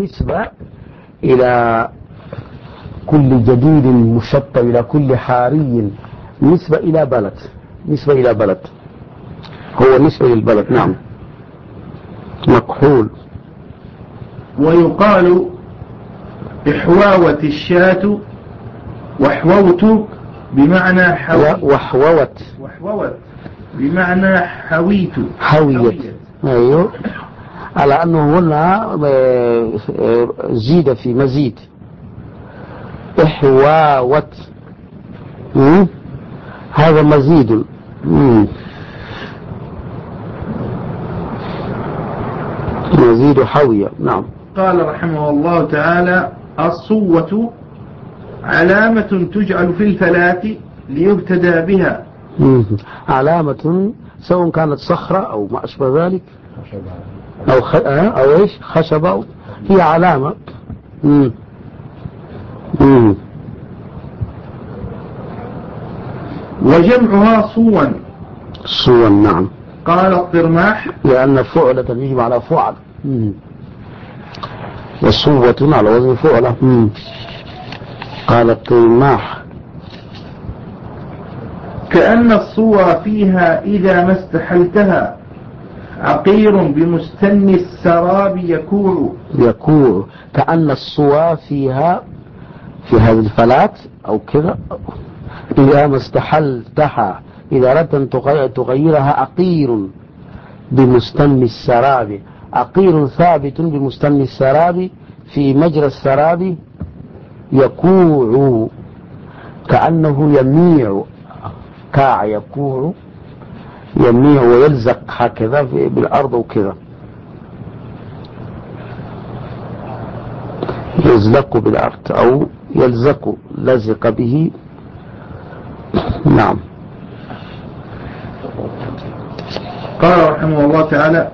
نسبة إلى كل جديد مشطب، إلى كل حاري، نسبة إلى بلد، نسبة إلى بلد، هو نسبة للبلد. نعم. مكحول. ويقال إحواوت الشاة، وحووت بمعنى وحووت بمعنى حويت. أيوه، على أنه هنا زيد في مزيد. إحواوت هذا مزيد. مزيد حوية. نعم. قال رحمه الله تعالى: الصوة علامة تجعل في الفلاة ليبتدى بها. علامة سواء كانت صخرة أو ما أشبه ذلك، أو إيش، خشبة، هي علامة. وجمعها صوا. نعم. قال الطرماح: لأن فعلة يجب على فعل، وصوة على وزن فعلة. قال الطرماح: كأن الصوى فيها إذا ما استحلتها عقير بمستن السراب يكوع. كأن الصوى فيها، في هذه الفلات أو كذا، إذا ما استحلتها، إذا أردت أن تغيرها، عقير بمستن السراب. عقير ثابت بمستن السراب في مجرى السراب، يكوع كأنه يميع، كاع يكوع، يميع ويلزق هكذا بالأرض وكذا، يزلق بالأرض أو يلزق، لزق به. نعم. قال رحمه الله تعالى: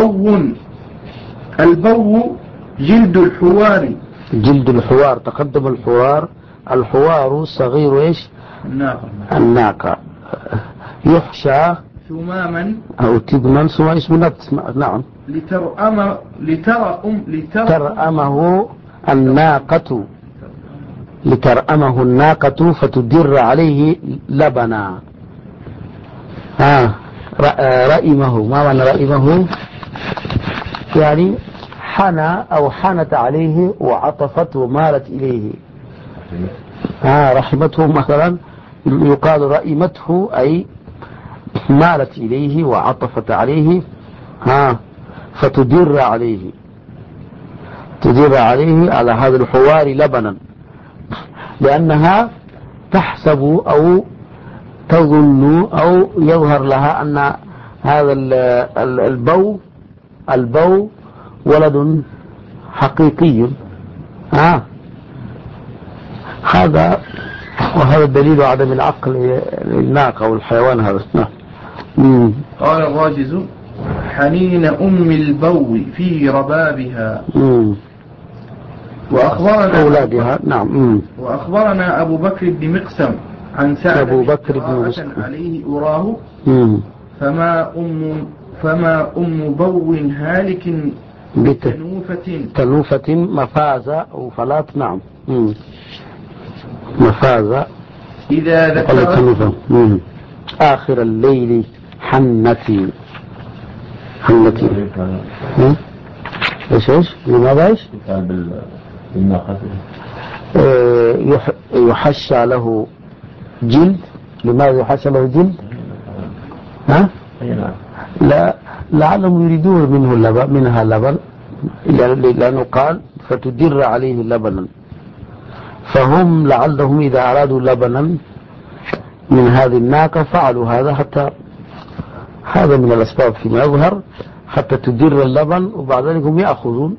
البو جلد الحوار. جلد الحوار، تقدم الحوار صغير إيش؟ الناقة. يحشى ثماما أو تبنا، ثم اسم نبت. نعم. ترأمه الناقة، لترأمه الناقة فتدر عليه لبنا. رأمه، ما معنى رأمه؟ يعني حنى أو حنت عليه وعطفت ومالت إليه. رحمته مثلا، يقال رأمته أي مالت إليه وعطفت عليه. فتدر عليه، تدر عليه على هذا الحوار لبنا، لأنها تحسب أو تظن أو يظهر لها أن هذا البو ولد حقيقي. وهذا الدليل عدم العقل للناقة والحيوان هذا. قال الراجز: حنين أم البو في ربابها. وأخبرنا أولادها. نعم. وأخبرنا أبو بكر بن مقسم عن سعد أبو بكر بن مقسم عليه أراه: فما أم بو هالك بتنوفة مفازة أو فلات. نعم. مفازة إذا ذكرت آخر الليل حنتي. ايش لماذا ايش يحشى له جلد. لماذا يحشى له جلد؟ لا، لعلهم يريدون منها لبن، لأنه قال فتدر عليه لبنا، فهم لعلهم إذا أرادوا لبنا من هذه الناقة فعلوا هذا، حتى هذا من الأسباب فيما يظهر، حتى تدر اللبن وبعد ذلك هم يأخذون.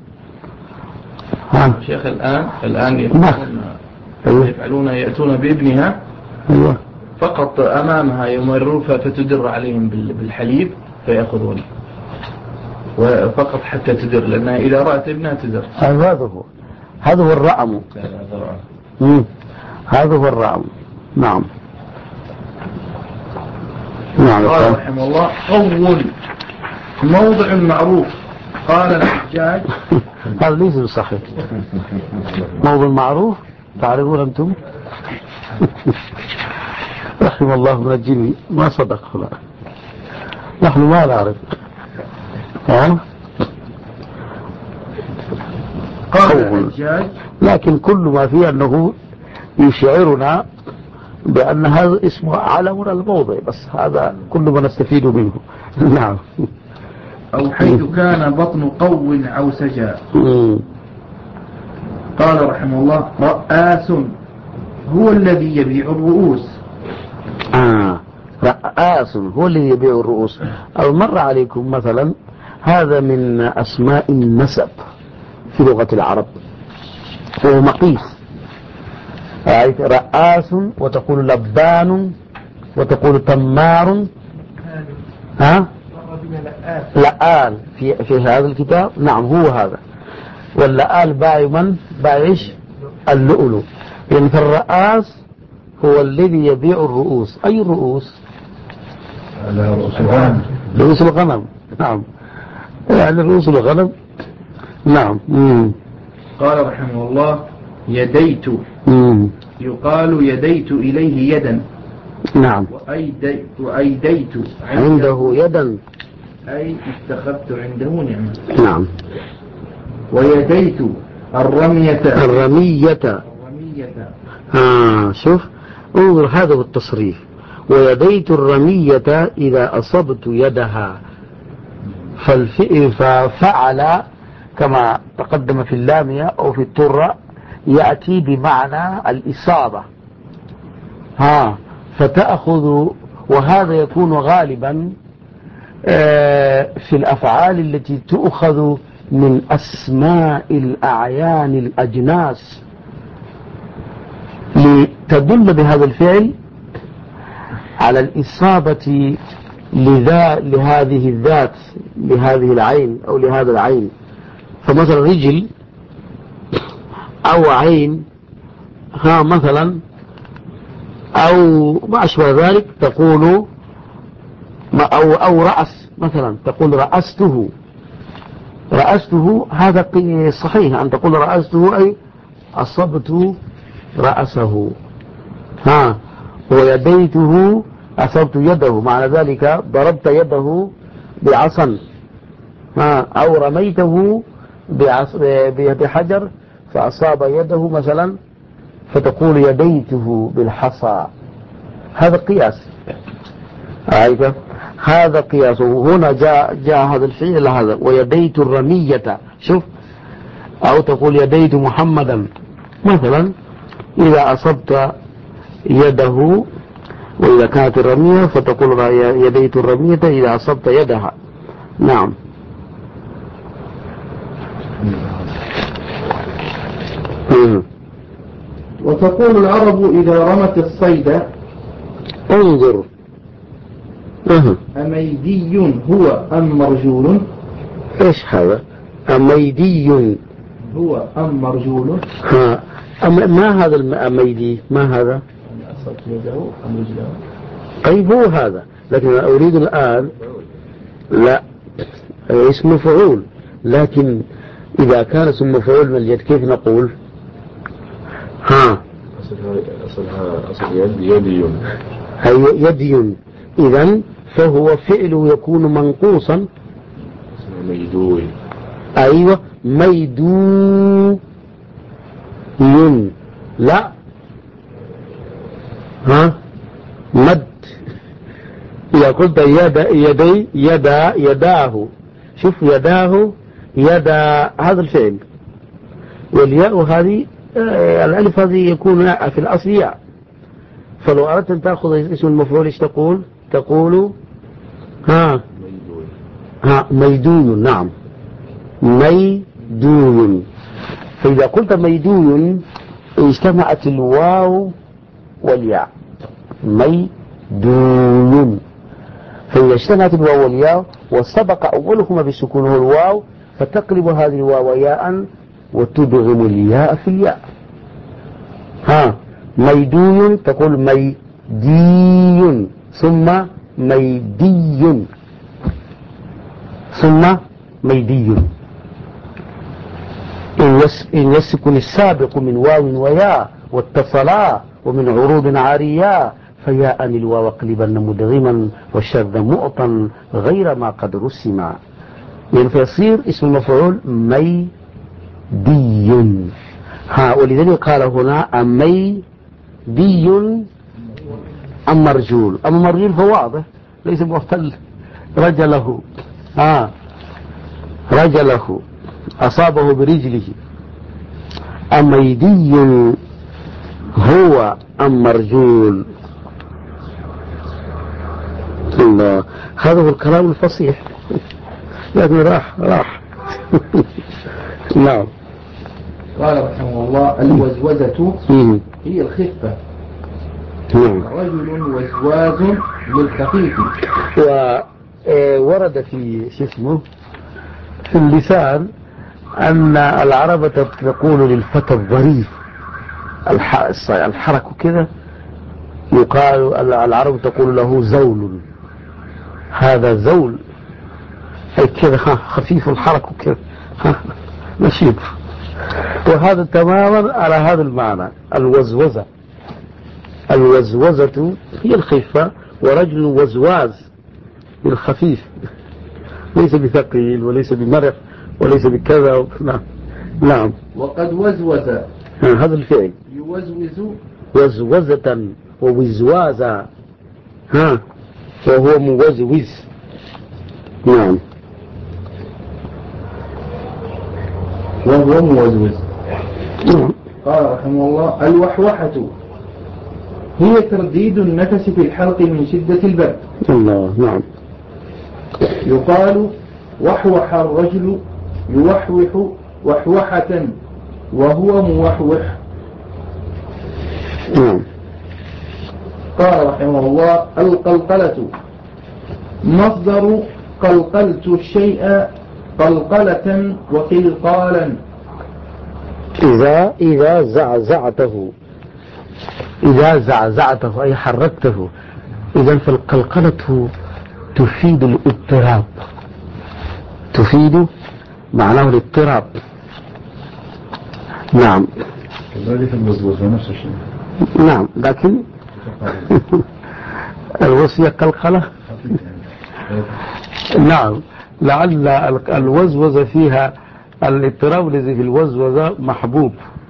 شيخ الآن يفعلون، يأتون بابنها فقط أمامها يمرون فتدر عليهم بالحليب فيأخذون وفقط حتى تدر، لأنها إذا رأت ابنها تدر. هذا هو الرأم. هذا هو الرأم. نعم. قال رحمه الله: قول موضع معروف. قال الحجاج. هذا ليس بصحيح. موضوع معروف تعرفون أنتم. رحم الله من الجن ما صدق فلان، نحن ما نعرف. قال الحجاج لكن كل ما فيه أنه يشعرنا بأن هذا اسمه علم الموضع، بس هذا كل ما نستفيد منه. نعم. أو حيث كان بطن قو عوسجا. قال رحمه الله رآس هو الذي يبيع الرؤوس. رآس هو الذي يبيع الرؤوس. أو مر عليكم مثلا هذا من أسماء النسب في لغة العرب، وهو مقيس. رآس وتقول لبان وتقول تمار. لآل في هذا الكتاب. نعم هو هذا. واللآل باع من؟ باعش اللؤلؤ. يعني فالرآس هو الذي يبيع الرؤوس. أي الرؤوس؟ رؤوس الغنم. نعم يعني رؤوس الغنم. نعم. قال رحمه الله يديت. يقال يديت إليه يدا. نعم. وأيديت عنده يدا، أي اتخذت عنده نعمة. نعم. ويديت الرمية. شوف انظر هذا هو التصريف. ويديت الرمية إذا أصبت يدها. ففعل كما تقدم في اللامية أو في الترة يأتي بمعنى الإصابة. فتأخذ، وهذا يكون غالبا في الأفعال التي تؤخذ من أسماء الأعيان الأجناس لتدل بهذا الفعل على الإصابة لهذه الذات، لهذه العين أو لهذا العين. فمثلا رجل أو عين مثلا أو ما أشبه ذلك تقول أو رأس مثلا تقول رأسته. هذا صحيح أن تقول رأسته أي أصبت رأسه. ويديته أصبت يده، معنى ذلك ضربت يده بعصا. أو رميته بحجر فأصاب يده مثلا فتقول يديته بالحصى. هذا قياس. هذا قياس. هنا جاء هذا الفعل هذا ويديت الرمية. شوف أو تقول يديت محمدا مثلا إذا أصبت يده، وإذا كانت الرمية فتقول يديت الرمية إذا أصبت يدها. نعم. وتقول العرب إذا رمت الصيد انظر أميدي هو أم مرجول. إيش هذا أميدي هو أم مرجول. ما هذا الأميدي؟ ما هذا؟ أصبت يده أم رجله. طيب هو هذا، لكن أنا أريد الآن لا اسم فعول، لكن إذا كان اسم مفعول من اليد كيف نقول؟ أصل يدي. يدي. إذن فهو فعل يكون منقوصا. ميدوي. أيوة ميدو. لا مد. إذا قلت يداه. شوف يداه يدا هذا الفعل، والياء هذه الألف هذه يكون في الأصل ياء. فلو أردت أن تأخذ اسم المفعول ايش تقول؟ تقول ميدون. نعم ميدون. فإذا قلت ميدون اجتمعت الواو والياء ميدون. فإذا اجتمعت الواو والياء وسبق أولهما بالسكون هو الواو فتقلب هذه الواو ياء وتدغم الياء في الياء. ميدون تقول ميدي ثم ميدي ثم ميدي. إن يسكن السابق من واو وياء واتصلا ومن عروض عاريا فياء الواو اقلبا مدغما والشذ مؤطا غير ما قد رسم، يعني فيصير اسم المفعول ميدي. ولذلك قال هنا ميدي أم مرجول. أما مرجول فواضح ليس مختل، رجله رجله أصابه برجله. أميدي هو أم مرجول. الله، هذا هو الكلام الفصيح يعني راح نعم. قال رحمه الله الوزوزة هي الخفة. رجل وزواز للخفيف. وورد في في اللسان أن العرب تقول للفتى الظريف الحرك كذا، يقال العرب تقول له زول، هذا زول أي كذا خفيف الحرك كذا نشيط. وهذا تماما على هذا المعنى. الوزوزة هي الخفة، ورجل وزواز بالخفيف، ليس بثقيل وليس بمرح وليس بكذا. نعم. وقد وزوز هذا الفعل يوزوز وزوزة ووزوازا وهو موزوز. نعم. وهو موزوز. قال رحمه الله الوحوحة هي ترديد النفس في الحلق من شدة البرد. الله. نعم. يقال وحوح الرجل يوحوح وحوحة وهو موحوح. نعم. قال رحمه الله القلقلة مصدر قلقلت الشيء قلقلة وقلقالا. إذا زعزعته أي حركته. إذن فالقلقلة تفيد الاضطراب، تفيد معناه الاضطراب. نعم. كذلك الوزوزة نفس الشيء. نعم، لكن الوصية قلقلة. نعم، لعل الوزوزة فيها الاضطراب الذي في الوزوزة محبوب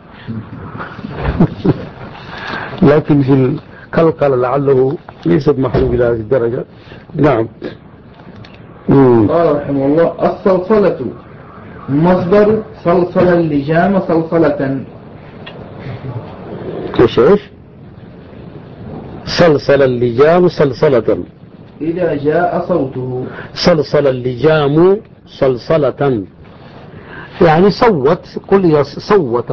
لكن في القلقلة لعله ليست محبوب إلى هذه الدرجة. نعم. قال رحمه الله الصلصلة مصدر صلصل اللجام صلصلة. ايش صلصل اللجام صلصلة. إذا جاء صوته. صلصل اللجام صلصلة يعني صوت، قل صوت.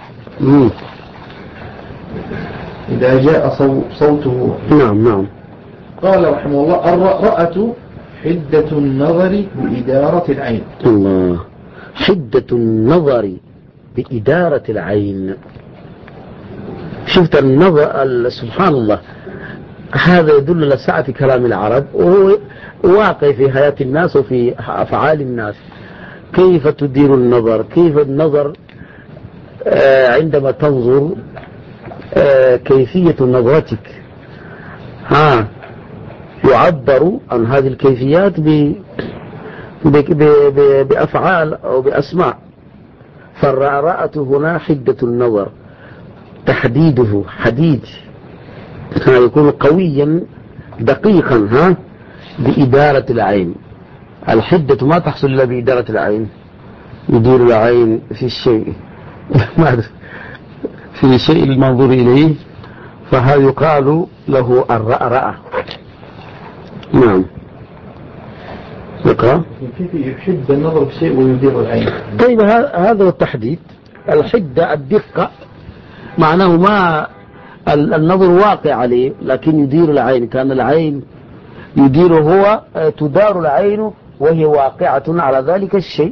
إذا جاء صوته. نعم. قال رحمه الله الرأرأة حدة النظر بإدارة العين. الله، حدة النظر بإدارة العين. شفت النظر، سبحان الله، هذا يدل على سعة كلام العرب، وهو واقع في حياة الناس وفي أفعال الناس. كيف تدير النظر، كيف النظر عندما تنظر، كيفية نظرتك. يعبر عن هذه الكيفيات بأفعال أو بأسماء. فالرأرأة هنا حدة النظر، تحديده حديد، يكون قويا دقيقا بإدارة العين. الحدة ما تحصل إلا بإدارة العين. يدير العين في الشيء في الشيء المنظور إليه، فهذا يقال له الرأرأة. نعم. يقرأ كيف يحد النظر في شيء ويدير العين؟ طيب هذا هو التحديد. الحدة الدقة، معناه ما النظر واقع عليه لكن يدير العين، كان العين يدير هو، تدار العين وهي واقعة على ذلك الشيء.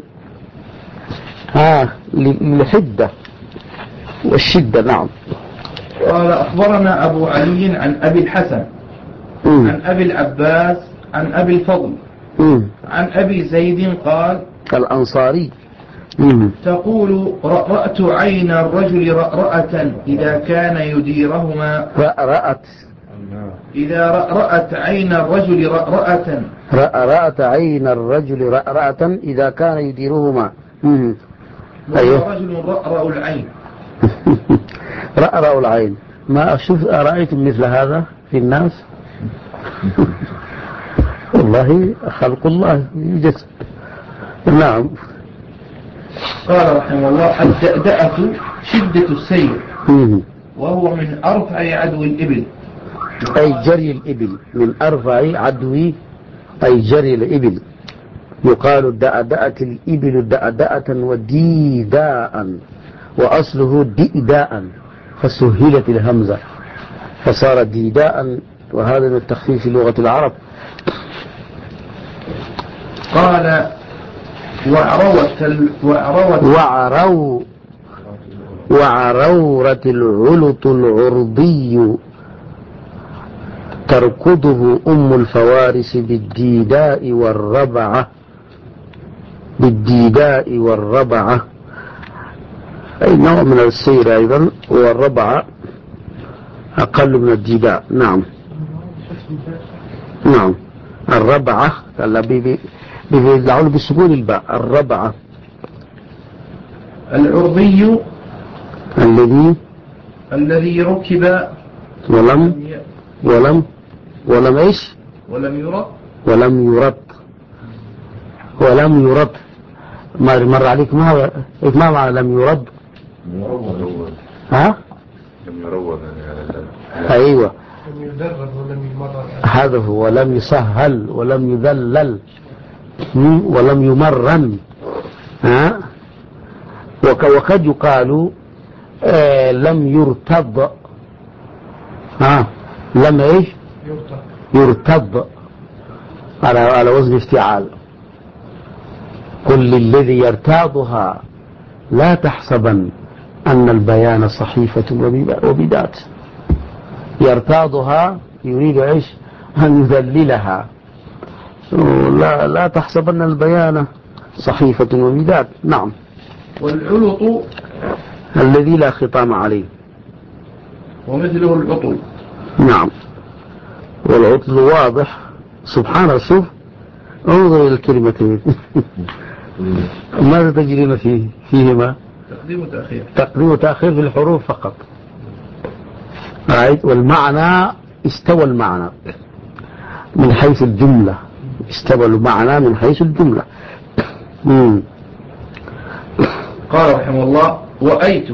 للحدة والشدة. نعم. قال أخبرنا أبو علي عن أبي الحسن عن أبي العباس عن أبي الفضل عن أبي زيد قال الأنصاري تقول رأرأت عين الرجل رأرأة إذا كان يديرهما. رأرأت إذا رأرأت عين الرجل رأرأة. رأرأت عين الرجل رأرأة إذا كان يديرهما. أيوه. رجل رأرأ العين. رأرأ العين. ما أشوف أرأيتم مثل هذا في الناس؟ والله خلق الله يوجد. نعم. قال رحمه الله الدأدأة شدة السير وهو من أرفع عدو الإبل، أي جري الإبل، من أرفع عدو أي جري الإبل. يقال الدأدأة الإبل دأدأة وديداء، وأصله دئداء فسهلت الهمزة فصار ديداء، وهذا من التخفيف لغة العرب. قال وعرورة العلط العرضي تركضه أم الفوارس بالديداء والربعة أي نوع من السير أيضا، والربعة أقل من الديداء. نعم نعم. الربعة بيدعون بسكون الباء. الربعة. العرضي الذي ركب ولم ايش ولم يرد. مر عليك ما معنى لم يرد؟ ها لم يروض ايوه لم يدرب ولم يمرر. هذا هو. ولم يسهل ولم يذلل ولم يمرن. ها وقد يقال لم يرتض. لم ايش يرتض على وزن افتعال. قل للذي يرتاضها لا تحسبن أن البيان صحيفة وبدات. يرتاضها يريد ايش؟ أن يذللها. لا تحسبن البيان صحيفة وبدات. نعم. والعلط الذي لا خطام عليه، ومثله العطل. نعم. والعطل واضح. سبحان الله. شوف انظر إلى الكلمتين. ماذا تجرين فيهما؟ تقديم وتأخير في الحروف فقط. والمعنى استوى المعنى من حيث الجملة. استوى المعنى من حيث الجملة. قال رحمه الله وأيت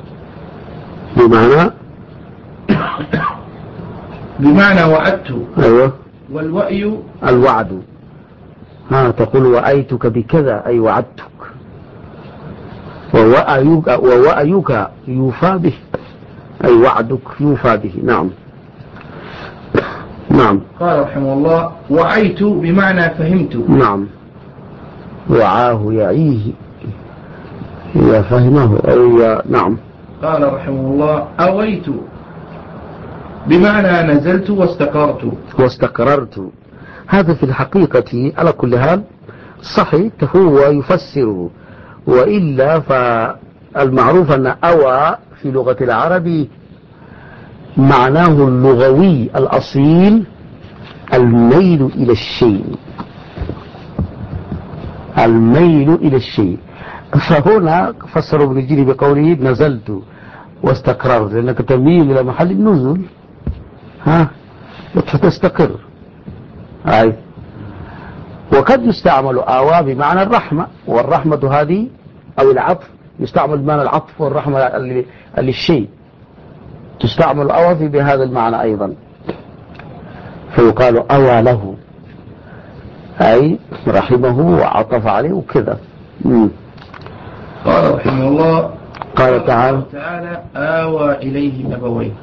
بمعنى وعدت. أيوة. والوأي الوعد. تقول وأيتك بكذا أي وعدتك. ووأيك يوفى به أي وعدك يوفى به. نعم نعم. قال رحمه الله وعيت بمعنى فهمت. نعم. وعاه يعيه إذا فهمه أو نعم. قال رحمه الله أويت بمعنى نزلت واستقررت. هذا في الحقيقة على كل حال صحيح هو يفسره، وإلا فالمعروف أن أوى في لغة العرب معناه اللغوي الأصيل الميل إلى الشيء. الميل إلى الشيء. فهنا فسر ابن الجري بقوله نزلت واستقررت، لأنك تميل إلى محل النزول فتستقر. وقد يستعمل آوى بمعنى الرحمة، والرحمة هذه أو العطف يستعمل بمعنى العطف والرحمة للشيء. تستعمل أوى بهذا المعنى أيضا، فيقال أوى له أي رحمه وعطف عليه وكذا. قال رحمه الله قال تعالى آوى إليه أبويه.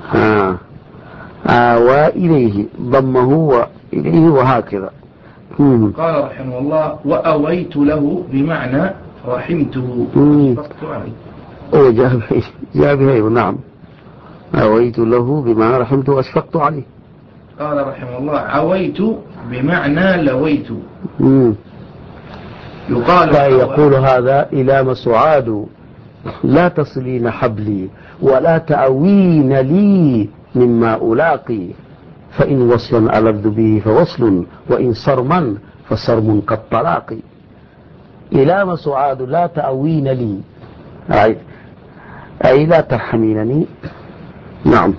آوى إليه ضمه إليه وهكذا. قال رحمه الله وأويت له بمعنى رحمته وأشفقت عليه. جاء به. نعم. أويت له بمعنى رحمته وأشفقت عليه. قال رحمه الله عويت بمعنى لويت. يقال يقول هذا إلى مسعاد لا تصلين حبلي ولا تأوين لي مما ألاقي، فإن وصلا ألذ به فوصل، وإن صرما فصرم كالطلاق. إلى مسعاد لا تأوين لي أي لا ترحمينني. نعم.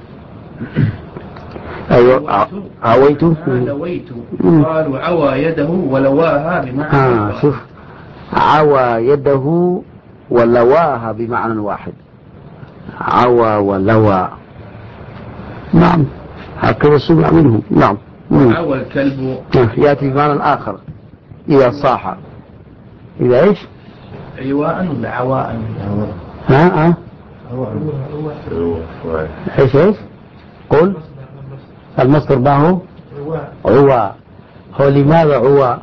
أيوة عويت لويت. قال عوى يده ولواها بمعنى شوف، عوى يده ولواها بمعنى واحد، عوى ولوى. نعم هكذا سمع منه. نعم. وعوى الكلب يأتي بمعنى آخر إذا صاح. إذا إيش؟ عواء ولا عواء؟ إيش قل المصدر معه عوى. هو لماذا عوى؟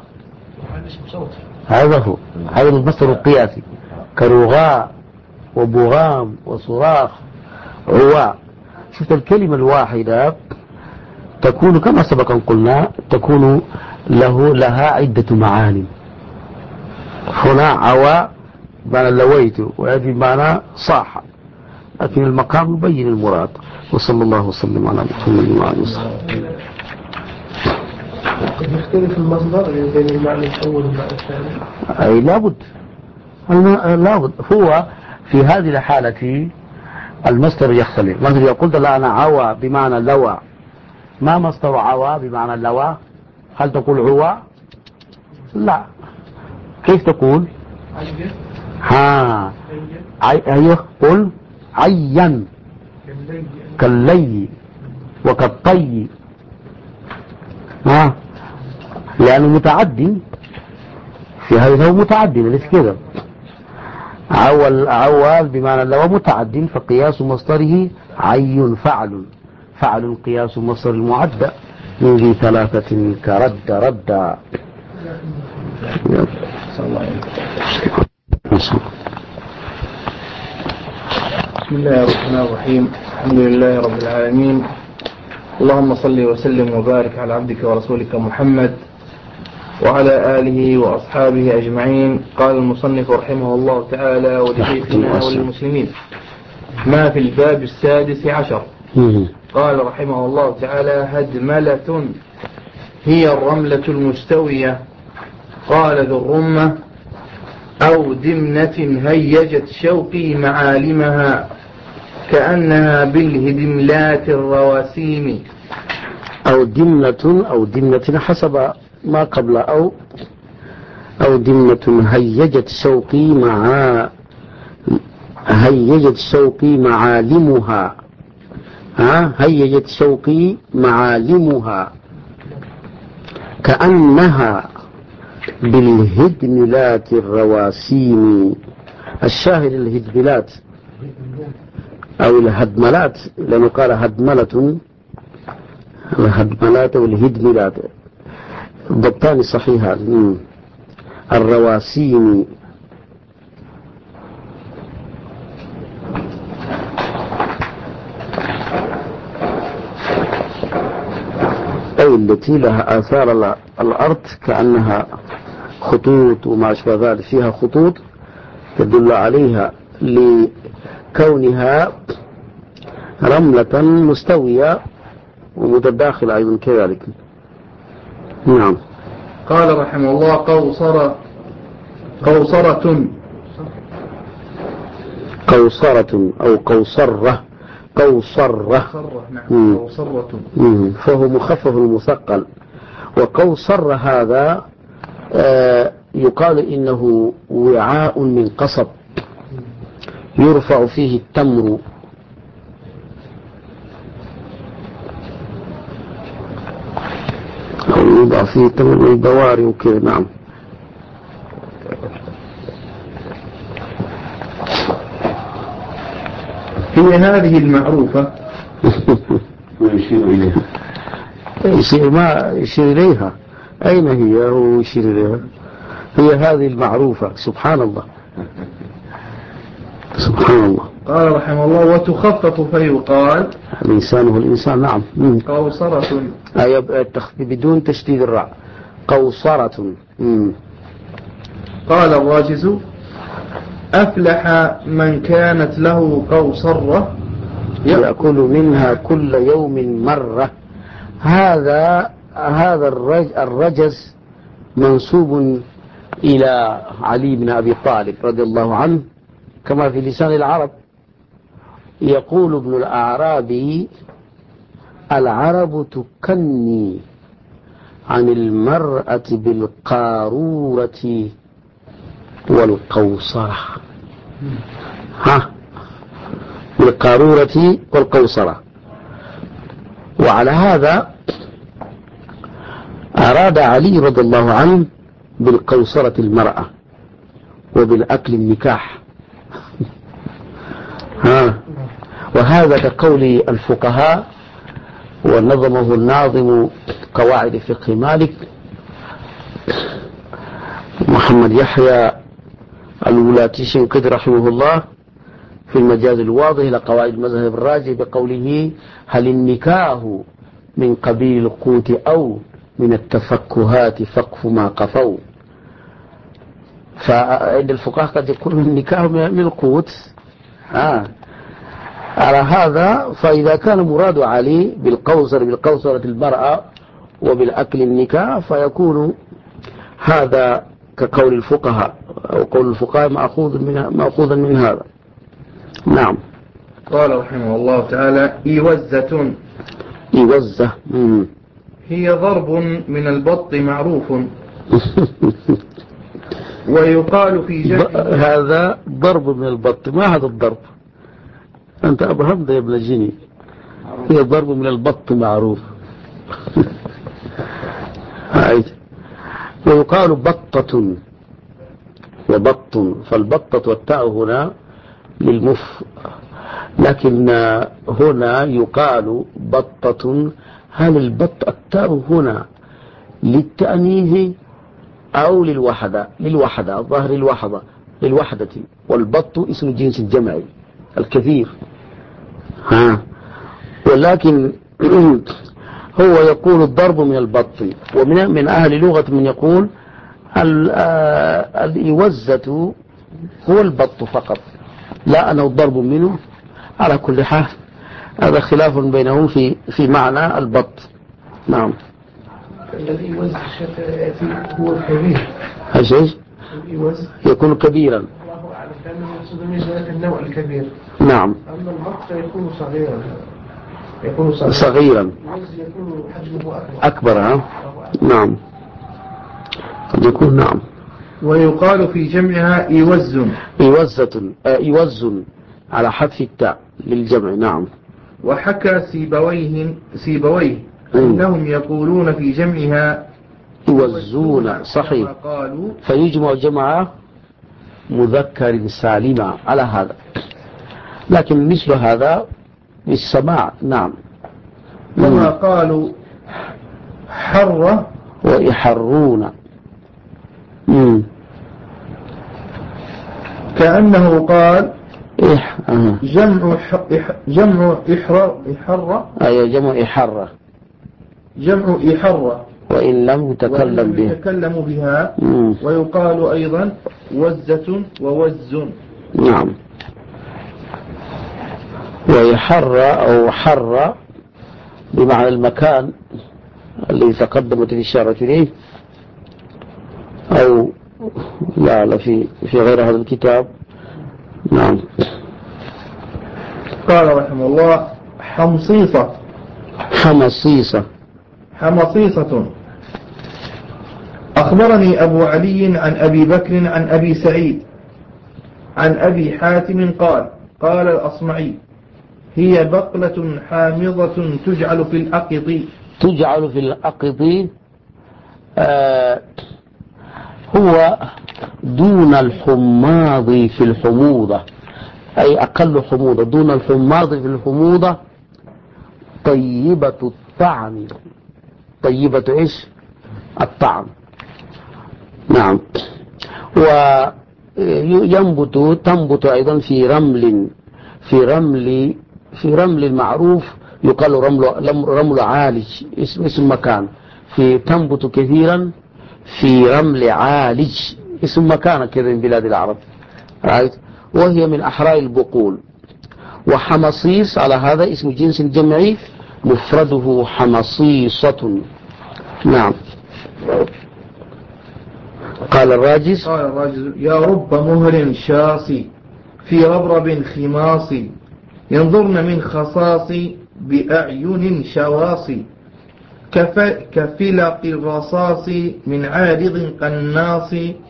هذا المصدر القياسي كرغاء وبغام وصراخ. عوى. شفت الكلمة الواحدة تكون كما سبق أن قلنا تكون لها عدة معاني. هنا عوى بمعنى لويت، وهذه بمعنى صاح، لكن المقام يبين المراد. وصلى الله وسلم على محمد وعلى آله وصحبه. قد يختلف المصدر بين المعنى الأول والمعنى الثاني. أي لابد هو في هذه الحالة المصدر يختلف. مثلا يقول لا أنا عوى بمعنى لوى، ما مصدر عوى بمعنى لوى؟ هل تقول عوى؟ لا. كيف تقول؟ أيوه قل عين كاللي وكالطي، لأنه متعد في هذا، هو متعد ليس كذا. عوال بمعنى لو متعد، فقياس مصدره عين فعل قياس مصدر المعد من ذي ثلاثة كرد رد. بسم الله الرحمن الرحيم. الحمد لله رب العالمين، اللهم صل وسلم وبارك على عبدك ورسولك محمد وعلى آله وأصحابه أجمعين. قال المصنف رحمه الله تعالى: ولشيخنا وللمسلمين ما في الباب السادس عشر. قال رحمه الله تعالى: هدملة هي الرملة المستوية. قال ذو الرمة: أو دمنة هيجت شوقي معالمها كأنها بالهدملات الرواسيم. أو دمنة حسب ما قبل أو دمنة هيجت شوقي معالمها. هيجت شوقي معالمها كأنها بالهدملات الرواسيم. الشاهد الهدملات أو الهدملات، لأنه قال هدملة، الهدملات والهدملات ضبطان صحيحان. الرواسيم أي التي لها آثار الأرض كأنها خطوط وما أشبه ذلك، فيها خطوط تدل عليها لكونها رملة مستوية ومتداخلة أيضا كذلك. نعم. قال رحمه الله: قوصرة أو قوصرة. نعم. قوصرة. فهو مخفف المثقل. وقوصر هذا يقال إنه وعاء من قصب يرفع فيه التمر، أو يوضع فيه التمر والبواري وكذا. نعم. هي هذه المعروفة. ويشير إليها. يشير إليها. أين هي؟ هو يشير إليها. هي هذه المعروفة. سبحان الله. قال رحمه الله: وتخفف فيقال الإنسان هو الإنسان. نعم. قوصرة بدون تشديد الراء. قوصرة. قال الراجز أفلح من كانت له قوصرة يأكل منها كل يوم مرة. هذا الرجز منسوب إلى علي بن أبي طالب رضي الله عنه كما في لسان العرب. يقول ابن الأعرابي العرب تكني عن المرأة بالقارورة والقوصرة. بالقارورة والقوصرة. وعلى هذا أراد علي رضي الله عنه بالقوصرة المرأة وبالأكل النكاح. وهذا كقول الفقهاء ونظمه الناظم قواعد فقه مالك محمد يحيى الولاتيشي كده رحمه الله في المجاز الواضح لقواعد المذهب الراجح بقوله هل النكاح من قبيل القوت أو من التفكهات فقف ما قفوا. فعند الفقهاء قد يكون النكاح من القوت. على هذا فإذا كان مراد علي بالقوصرة المرأة وبالأكل النكاح فيكون هذا كقول الفقهاء أو قول الفقهاء مأخوذا من هذا. نعم. قال رحمه الله تعالى إيوزة. هي ضرب من البط معروف ويقال في جمع. هذا ضرب من البط. ما هذا الضرب؟ أنت أبهمت يا ابن الجني. هي ضرب من البط معروف. ويقال بطة وبط، فالبطة والتاء هنا للمف، لكن هنا يقال بطة. هل التاء هنا للتأنيث أو للوحدة؟ الظاهر للوحدة. والبط اسم جنس الجمعي الكثير. ولكن هو يقول الضرب من البط. ومن أهل لغة من يقول الإوزة هو البط فقط لا أنه الضرب منه. على كل حال هذا خلاف بينهم في معنى البط. نعم. الذي يوزع الشفاء هو الكبير. هل يكون كبيرا؟ الله أعلم كأنه يقصد من ذلك النوع الكبير. نعم. أما البط يكون صغيرا. يكون حجمه أكبر. نعم قد يكون. نعم. ويقال في جمعها إيوز على حذف التاء للجمع. نعم. وحكى سيبويه أنهم يقولون في جمعها يوزون. صحيح. فيجمع جمع مذكر سالما على هذا، لكن مثل هذا بالسماع. نعم. كما قالوا حرة ويحرون. كأنه قال جمع إحرة. أي جمع إحرة. جمع إحرة وإن لم يتكلم بها. ويقال أيضا وزة ووز. نعم. ويحر أو حر بمعنى المكان الذي تقدمت الإشارة إليه، أو لا في غير هذا الكتاب. نعم. قال رحمه الله حمصيصة. أخبرني أبو علي عن أبي بكر عن أبي سعيد عن أبي حاتم قال الأصمعي هي بقلة حامضة تجعل في الأقط. هو دون الحماض في الحموضة، أي أقل حموضة. دون الحماض في الحموضة. طيبة الطعم. طيبة إيش؟ الطعم. نعم. تنبت أيضا في رمل معروف يقال رمل عالج، اسم مكان. تنبت كثيرا في رمل عالج اسم مكان كذا من بلاد العرب. وهي من أحراء البقول. وحمصيص على هذا اسم جنس جمعي مفرده حمصيصة. نعم. قال الراجز يا رب مهر شاصي في ربرب خماصي ينظرن من خصاصي بأعين شواصي كفلق الرصاص من عارض قناص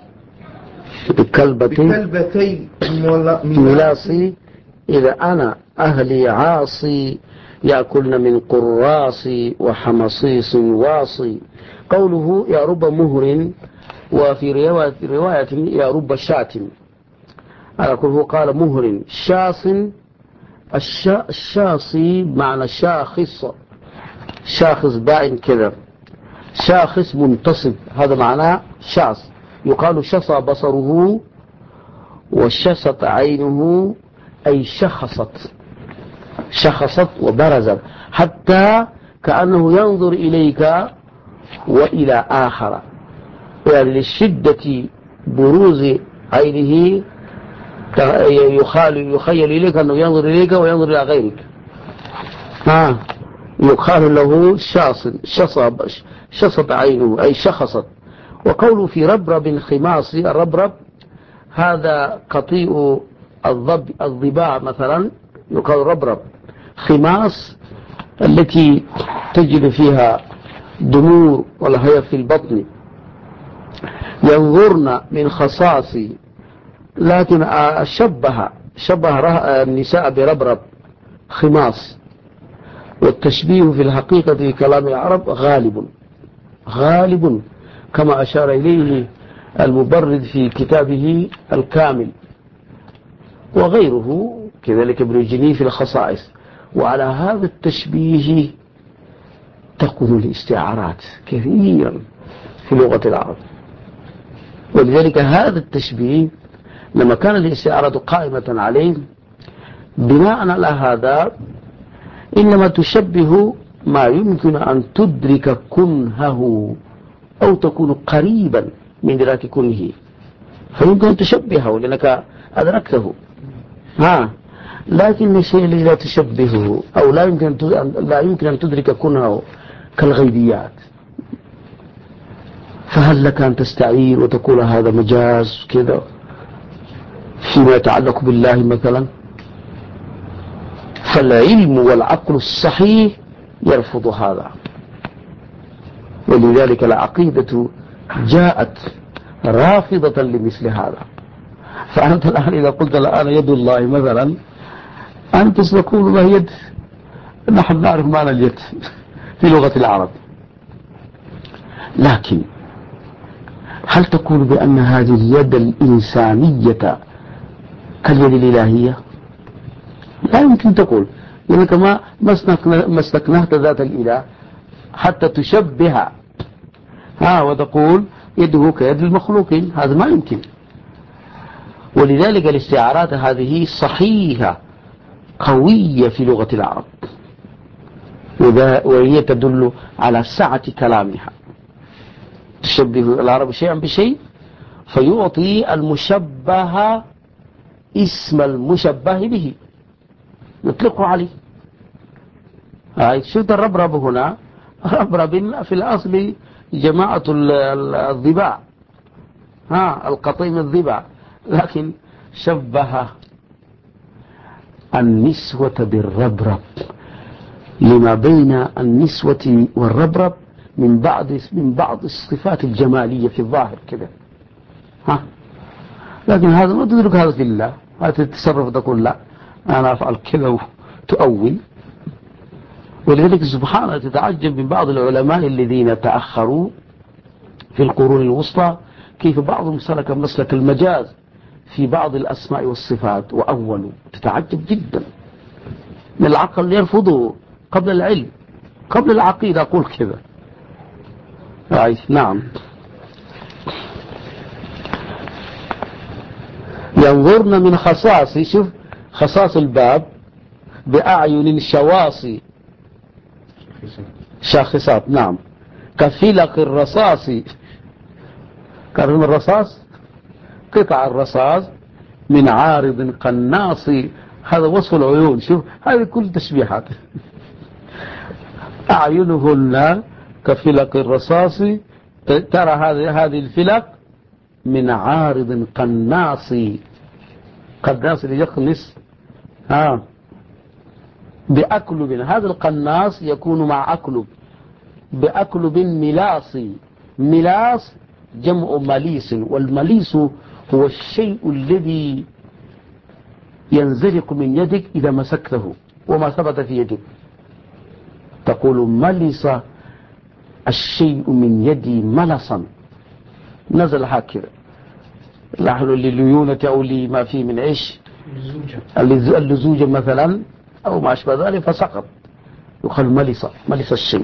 بكلبتي ملاصي إذا أنا أهلي عاصي يأكلن من قراص وحمصيص واصي. قوله يا رب مهر، وفي رواية يا رب شاتم. على كل هو قال مهر شاص. الشاصي معنى شاخص باين كذا، شاخص منتصب، هذا معناه شاص. يقال شصى بصره وشست عينه، أي شخصت وبرزت، حتى كأنه ينظر إليك وإلى آخر، يعني لشدة بروز عينه يخيل إليك أنه ينظر إليك وينظر إلى غيرك. يقال له شصت عينه أي شخصت. وقوله في ربرب خماصي، الربرب هذا قطيء الضباع مثلا، يقال ربرب. خماص التي تجد فيها دمور والهيف في البطن. ينظرن من خصاصي، لكن شبه النساء بربرب خماص. والتشبيه في الحقيقة في كلام العرب غالب كما أشار إليه المبرد في كتابه الكامل، وغيره كذلك ابن الجني في الخصائص. وعلى هذا التشبيه تكون الاستعارات كثيرا في لغة العرب. ولذلك هذا التشبيه لما كان الاستعارة قائمة عليه، بناء على هذا إنما تشبه ما يمكن أن تدرك كنهه أو تكون قريبا من إدراك كنه، فيمكن أن تشبهه لأنك أدركته. لكن الشيء الذي لا تشبهه أو لا يمكن أن تدرك كنهه كالغيبيات، فهل لك أن تستعير وتقول هذا مجاز كذا فيما يتعلق بالله مثلا؟ فالعلم والعقل الصحيح يرفض هذا. ولذلك العقيدة جاءت رافضة لمثل هذا. فأنت الآن إذا قلت الآن يد الله مثلا، أنت ستقول ما يد، نحن نعرف معنى اليد في لغة العرب، لكن هل تقول بأن هذه اليد الإنسانية كاليد الإلهية؟ لا يمكن تقول، لأنك ما استكنهت ذات الإله حتى تشبه وتقول يده كيد المخلوقين، هذا ما يمكن. ولذلك الاستعارات هذه صحيحة قوية في لغة العرب، وهي تدل على سعة كلامها. تشبه العرب شيئا بشيء فيعطي المشبه اسم المشبه به، يطلقه عليه. شفت الربرب هنا، ربرب في الأصل جماعة الضباع، القطيع من الضباع، لكن شبه النسوة بالربرب لما بين النسوة والربرب من بعض الصفات الجمالية في الظاهر كده. لكن هذا ما تدرك هذا في الله، هذا تتصرف تقول لا أنا أفعل كذا وتؤول. ولذلك سبحانه تتعجب من بعض العلماء الذين تأخروا في القرون الوسطى كيف بعضهم سلك مسلك المجاز في بعض الأسماء والصفات وأولوا. تتعجب جدا من العقل يرفضه قبل العلم، قبل العقيدة، أقول كذا. نعم. ينظرن من خصاص، شوف خصاص الباب بأعين شواصي شاخصات. نعم. كفلق الرصاص، كرم الرصاص قطع الرصاص من عارض قناص. هذا وصف العيون. شوف هذه كل تشبيحات. أعينهن كفلق الرصاص. ترى هذه الفلق من عارض قناص. قناص ليقنص بأكلب. هذا القناص يكون مع أكلب. بأكلب ملاص. ملاص جمع مليس، والمليس هو الشيء الذي ينزلق من يدك إذا مسكته وما ثبت في يدك. تقول ملس الشيء من يدي ملصا، نزل هكذا. نحن لليونة أو لما فيه من عيش اللزوجة مثلا أو ما أشبه ذلك فسقط، يقال ملس الشيء.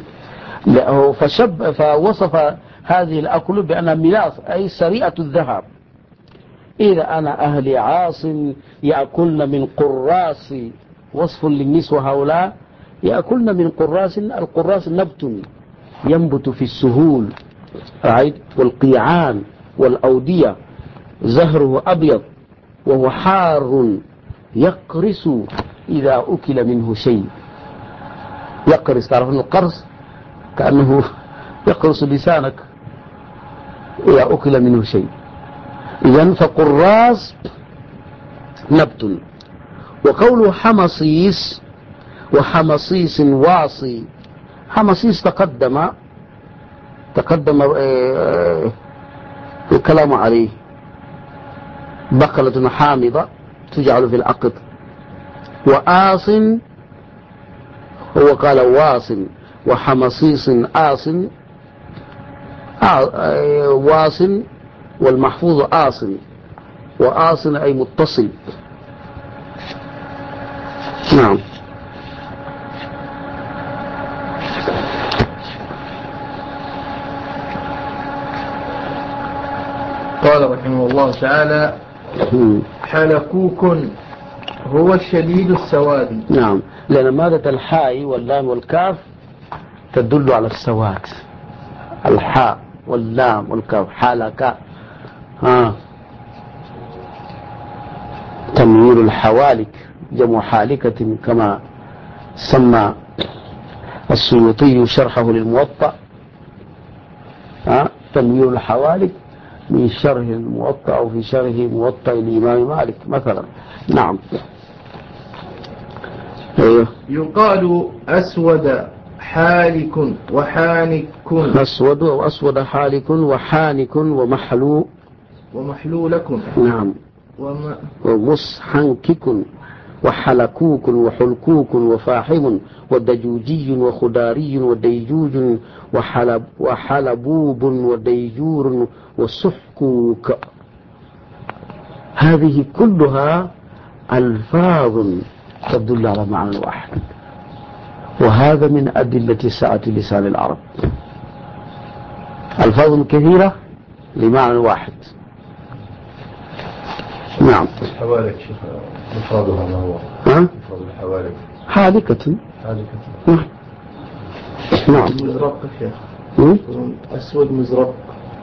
فوصف هذه الأكل بأنها ملاص أي سريعة الذهب. إذا أنا أهل عاص يأكلن من قراص. وصف للنسوة هؤلاء يأكلن من قراص. القراص نبت ينبت في السهول والقيعان والأودية. زهره أبيض وهو حار يقرص إذا أكل منه شيء. يقرص، تعرفون القرص كأنه يقرص لسانك إذا أكل منه شيء. إذن فقراص نبت. وقوله حمصيس وحمصيس واصي. حمصيس تقدم الكلام عليه. بقلة حامضة تجعل في العقد. وآص هو قال واص، وحمصيس آص. واص والمحفوظ آص، وآص أي متصل. نعم. قال رحمه الله تعالى حلكوك هو الشديد السواد. نعم، لأن مادة الحاء واللام والكاف تدل على السواد. الحاء واللام والكاف حالك. تنوير الحوالك جمع حالكة كما سمى السيوطي شرحه للموطأ. تنوير الحوالك من شرح الموطأ أو في شرح موطأ الإمام مالك مثلا. نعم. يقال أسود حالك وحانك. أسود وأسود حالك وحانك ومحلولك. نعم. ومصحنكك وحلكوك وحلكوك وفاحم ودجوجي وخداري وديجوج وحلبوب وديجور وسحكوك. هذه كلها ألفاظ تدل على معنى واحد، وهذا من أدلة سعة لسان العرب. ألفاظ كثيرة لمعنى واحد. نعم. الحوالك شيخ مفردها ما هو؟ مفرد الحوالك حالكة. نعم. مزرق شيخ. أسود مزرق.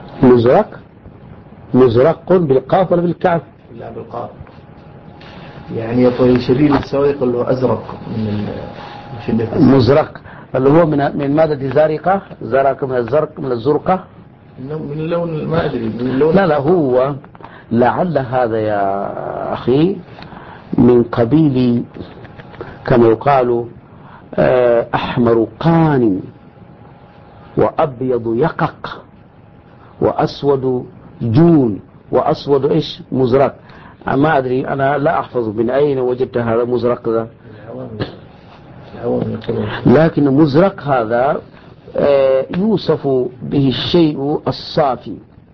مزرق بالقاف ولا بالكاف؟ لا بالقاف. يعني يطوي شديد السواد يقول له أزرق من شدة مزرق اللي هو من مادة زارقة. زرق من الزرق من الزرقة. من اللون ما أدري من اللون. لا هو لعل هذا يا أخي من قبيل كما يقال أحمر قان وأبيض يقق وأسود جون وأسود إيش مزرق. ما أدري أنا لا أحفظ من أين وجدت هذا مزرق ذا، لكن مزرق هذا يوصف به الشيء الصافي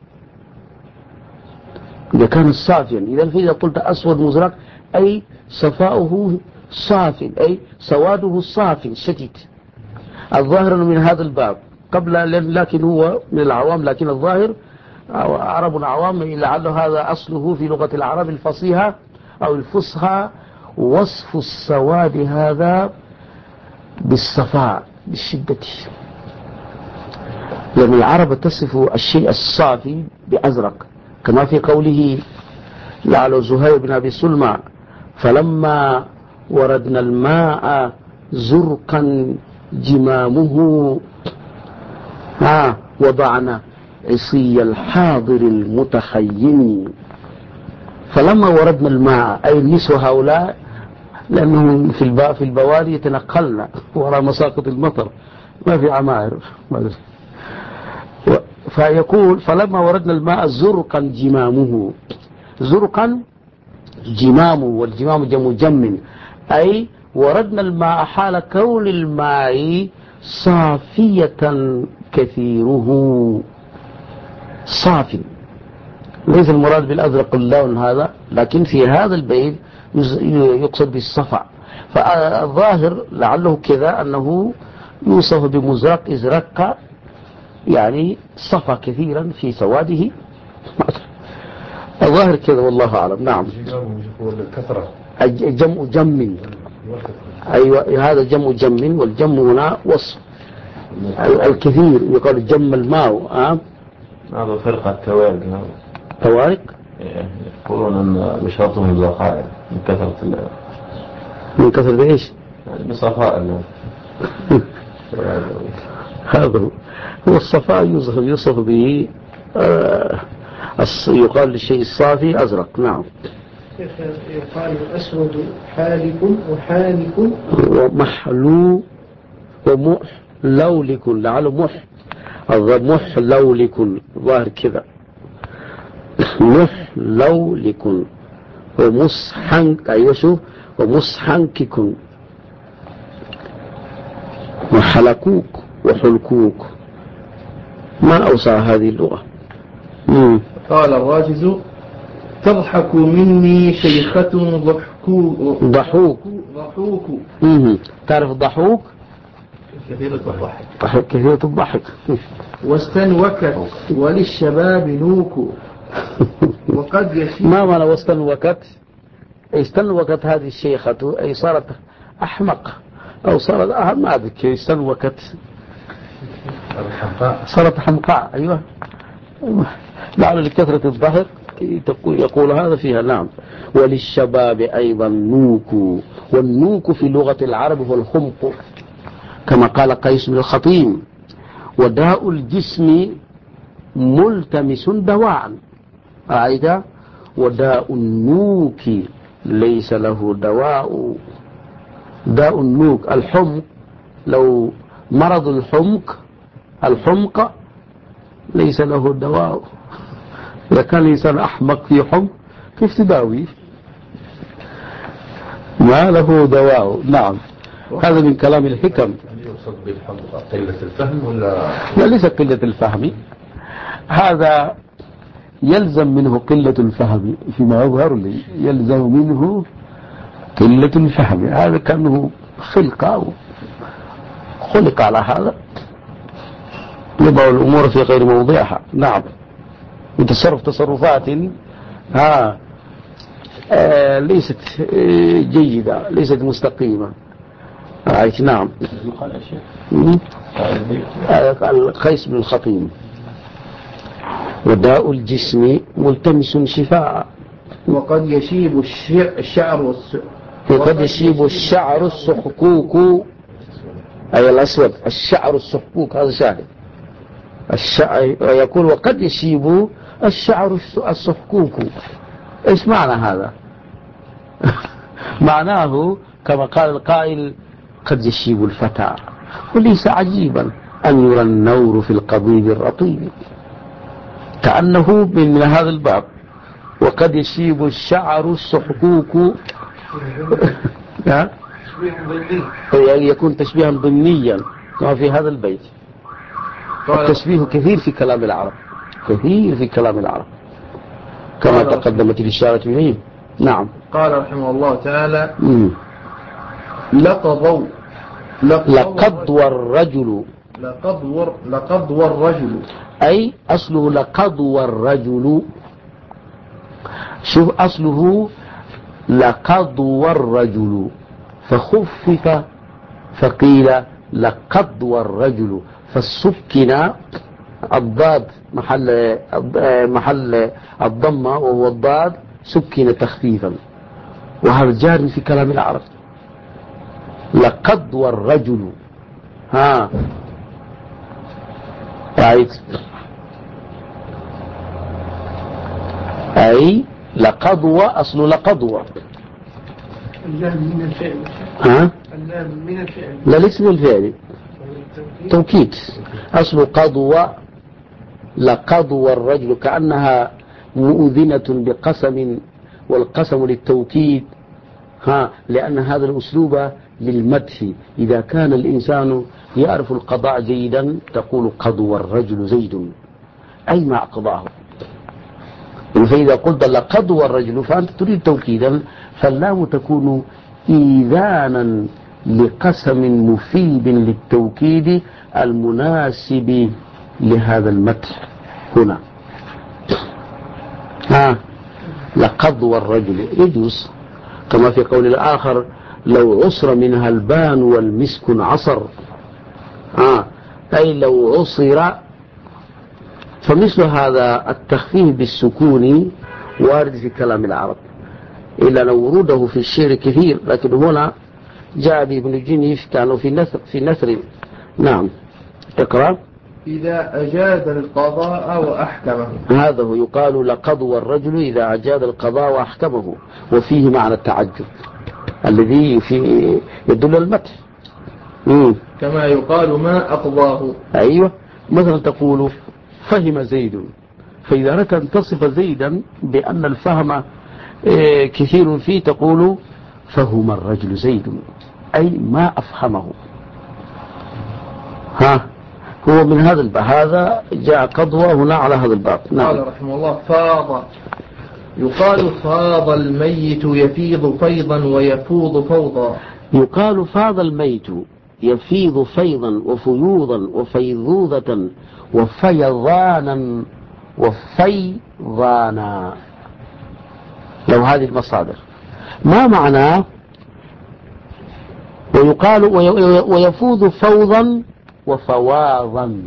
إذا كان صافيا. إذا قلت أسود مزرق أي صفاؤه صافي، أي سواده صافي شديد. الظاهر من هذا الباب قبل، لكن هو من العوام، لكن الظاهر عرب عوام لعل هذا أصله في لغة العرب الفصيحة أو الفصحى. وصف السواد هذا بالصفاء بالشدة، لأن العرب تصف الشيء الصافي بأزرق كما في قوله لعل زهير بن أبي سلمى فلما وردنا الماء زرقا جمامه وضعنا عصي الحاضر المتخيم. فلما وردنا الماء أي النسوة هؤلاء لأنهم في البوادي يتنقلن وراء مساقط المطر ما في عمائر. فيقول فلما وردنا الماء زرقا جمامه، زرقا جمامه، والجمام جمع جم، أي وردنا الماء حال كون الماء صافية كثيره صافي. ليس المراد بالأزرق اللون هذا، لكن في هذا البيت يقصد بالصفع. فالظاهر لعله كذا أنه يوصف بمزرق إزرق يعني صفى كثيرا في سواده. الظاهر كذا والله أعلم. نعم. الكثرة جمع جم. أيوة هذا جمع جم، والجم هنا وصف الكثير، يقال جم الماء. هذا فرقة توارق. توارق يقولون أن بشرطهم البقاء من كثرة من كثرة إيش؟ يعني بصفاء هذا هو الصفاء يوصف به يقال للشيء الصافي أزرق. نعم. يقال أسود حالك وحالك ومحلو ومحلولك، لعله محلولك ظاهر كذا، محلولك ومسحنك. أيوة شوف، ومسحنكك وحلكوك وحلكوك. ما أوصى هذه اللغة. قال الراجز تضحك مني شيخة ضحوك. تعرف الضحوك؟ كثيرة الضحك. كثيرة الضحك. واستنوكت وللشباب نوك وقد يشيب. ما معنى واستنوكت؟ استنوكت هذه الشيخة أي صارت أحمق أو صارت ما أذكر. استنوكت صارت حمقاء. أيوة لعل لكثرة الظهر يقول هذا فيها. نعم. وللشباب أيضا نوك، والنوك في لغة العرب هو الخمق كما قال قيس بن الخطيم. وداء الجسم ملتمس دواء. أعيد. وداء النوك ليس له دواء. داء النوك الحمق، لو مرض الحمق ليس له دواء. إذا كان الإنسان أحمق في حمق كيف تداويه؟ ما له دواء. نعم. هذا من كلام الحكم. يقصد بالحمق قلة الفهم ولا؟ لا، ليس قلة الفهم، هذا يلزم منه قلة الفهم فيما يظهر لي، يلزم منه قلة الفهم. هذا كأنه خلق على هذا، يضع الأمور في غير موضعها. نعم. يتصرف تصرفات ليست جيدة، ليست مستقيمة. نعم. القيس بن الخطيم. وداء الجسم ملتمس شفاء. وقد يشيب الشعر السحكوك أي الأسود. الشعر السحكوك هذا شاهد. يقول وقد يشيب الشعر السحكوك. إيش معنى هذا؟ معناه كما قال القائل قد يشيب الفتى، وليس عجيبا أن يرى النور في القضيب الرطيب، كأنه من هذا الباب. وقد يشيب الشعر السحكوك يكون تشبيها ضمنيا كما في هذا البيت. التشبيه كثير في كلام العرب، كثير في كلام العرب كما تقدمت الإشارة إليه. نعم. قال رحمه الله تعالى لقض الرجل أي أصله لقض الرجل. شوف أصله لقض الرجل فخفف فقيل لقض الرجل، فالسكن الضاد محل الضمة وهو الضاد سكن تخفيفا، وهذا جار في كلام العرب. لقضوى الرجل، ها رأيت، أي لقضوى، أصل لقضوى. اللام من الفعل. ها؟ اللام من الفعل. لا، ليس من الفعل، توكيد. أصل قضوى، لقضوى الرجل، كأنها مؤذنة بقسم، والقسم للتوكيد. لأن هذا الأسلوب للمدح. إذا كان الإنسان يعرف القضاء جيدا تقول قضوى الرجل زيد، أي ما قضاه. فإذا قلت لقضوى الرجل فأنت تريد توكيدا، فاللام تكون إيذانا لقسم مفيد للتوكيد المناسب لهذا المدح هنا. لقضوى الرجل يجوز، كما في قول الآخر لو عصر منها البان والمسك عصر، أي لو عصر. فمثل هذا التخفيف بالسكون وارد في كلام العرب، إلا لو وروده في الشعر كثير، لكن هنا جاء بابن جنيف كانوا في نثر. نعم، اقرأ. إذا أجاد القضاء وأحكمه، هذا هو يقال لقضوى الرجل إذا أجاد القضاء وأحكمه، وفيه معنى التعجب الذي يدل المدح. كما يقال ما أقضاه. أيوة، مثلا تقول فهم زيد، فإذا أردت أن تصف زيدا بأن الفهم كثير فيه تقول فهم الرجل زيد، أي ما أفهمه. هو من هذا الباب، هذا جاء قضوة هنا على هذا الباب. نعم. قال رحمه الله فاض، يقال فاض الميت يفيض فيضا ويفوض فوضا. يقال فاض الميت يفيض فيضا وفيوضا وفيضوضة وفيضانا وفيضانا، لو هذه المصادر ما معناه. ويقال ويفوض فوضا وفواضا،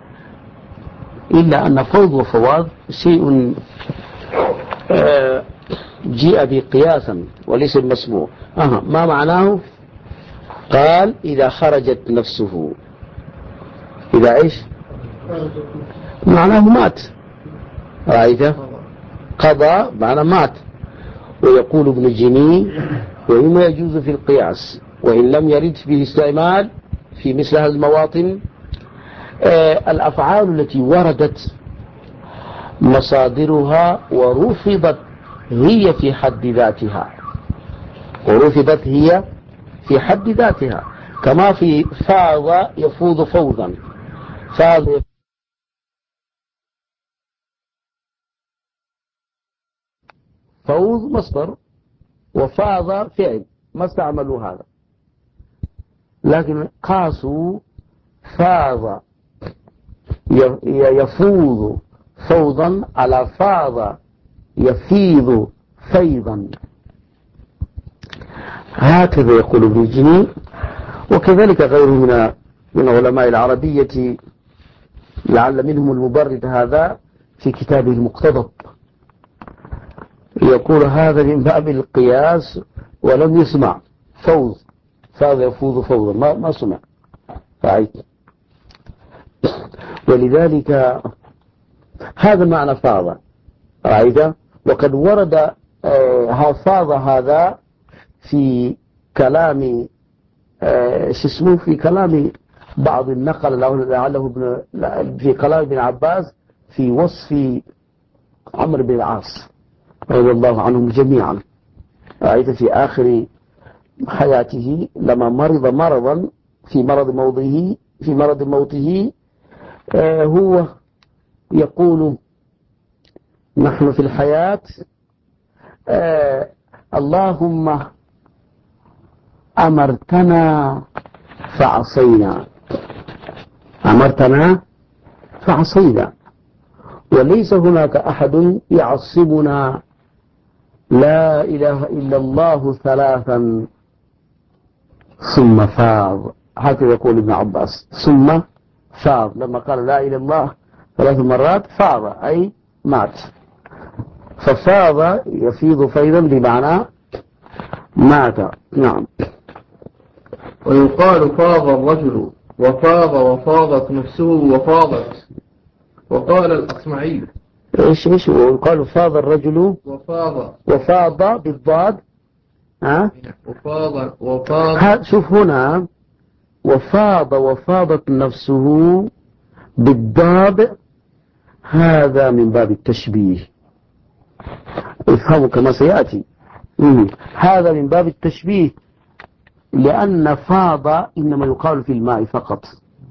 إلا أن فوض وفواض شيء جيء بقياسا وليس مسموع. ما معناه؟ قال إذا خرجت نفسه، إذا إيش معناه؟ مات. رأيت؟ قضى معنى مات. ويقول ابن جني وإما يجوز في القياس وإن لم يرد به استعمال في مثل هذه المواطن، الأفعال التي وردت مصادرها ورفضت هي في حد ذاتها، ورفضت هي في حد ذاتها، كما في فاض يفوض فوضا. فاض فوض مصدر، وفاض فعل، ما استعملوا هذا، لكن قاسوا فاض يفوض فوضا على فاض يفيض فيضا. هكذا يقول ابن جني، وكذلك غيره من علماء العربية، لعل منهم المبرد هذا في كتابه المقتضب، يقول هذا من باب القياس ولم يسمع فوض، فاض يفوض فوضا، ما سمع. رأيت؟ ولذلك هذا معنى فاض. رأيت؟ وقد ورد فاض هذا في كلام في كلام بعض النقل لعله في كلام ابن عباس في وصف عمرو بن العاص رضي الله عنهم جميعا. رأيت في آخر حياته لما مرض مرضا في مرض موته هو يقول نحن في الحياة اللهم أمرتنا فعصينا، أمرتنا فعصينا، وليس هناك أحد يعصبنا، لا إله إلا الله ثلاثا ثم فاض. هكذا يقول ابن عباس، ثم فاض، لما قال لا إله إلا الله 3 مرات فاض أي مات. ففاض يفيض فيضا بمعنى مات. نعم. ويقال فاض الرجل وفاض وفاضت نفسه وفاضت. وقال الأصمعي ايش ويقال فاض الرجل وفاض بالضاد. وفاض شوف هنا وفاض وفاضت نفسه بالضاد، هذا من باب التشبيه، افهموا كما سيأتي. هذا من باب التشبيه، لأن فاض إنما يقال في الماء فقط،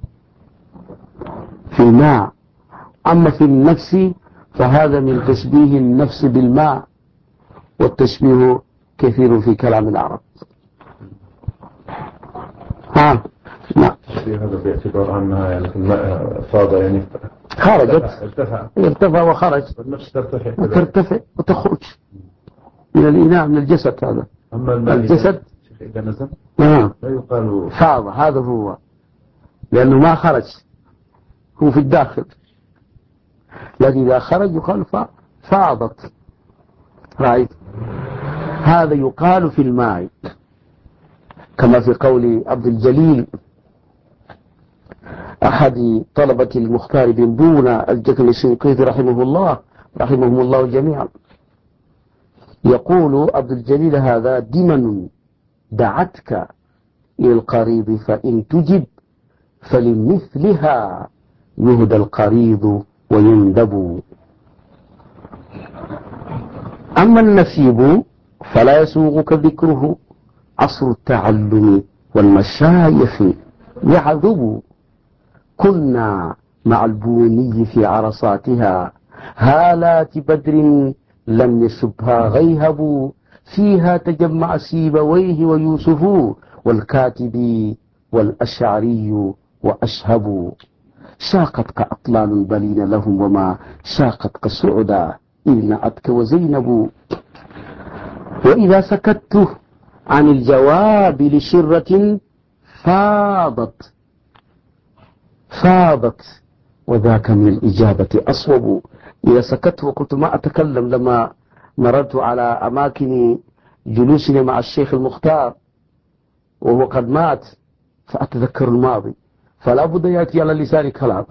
في الماء. أما في النفس فهذا من تشبيه النفس بالماء، والتشبيه كثير في كلام العرب. نعم. هذا باعتبار أنها يعني الماء فاض يعني خرجت، ارتفع وخرج، النفس ترتفع وتخرج من الإناء، من الجسد. هذا أما الماء الجسد إذا نزل لا يقال فاض، هذا هو، لأنه ما خرج، هو في الداخل، لكن إذا خرج يقال فاضت. رأيت؟ هذا يقال في الماء، كما في قول عبد الجليل أحد طلبة المختار بن بونا الجكل الشنقيطي رحمهم الله جميعا، يقول عبد الجليل هذا: دمن دعتك إلى القريض فإن تجب فلمثلها يهدى القريض ويندب. أما النسيب فلا يسوغك ذكره، عصر التعلم والمشايخ يعذب. كنا مع البوني في عرصاتها، هالات بدر لم يشبها غيهب. فيها تجمع سيبويه ويوسف، والكاتب والأشعري وأشهب. شاقتك أطلال البلين لهم، وما شاقتك سعدا إذ نأتك وزينب. وإذا سكت عن الجواب لشرة فاضت، وذاك من الإجابة أصوب. إذا سكت وقلت ما أتكلم، لما مررت على أماكن جلوسنا مع الشيخ المختار وهو قد مات، فأتذكر الماضي، فلا بد يأتي على لسان كلام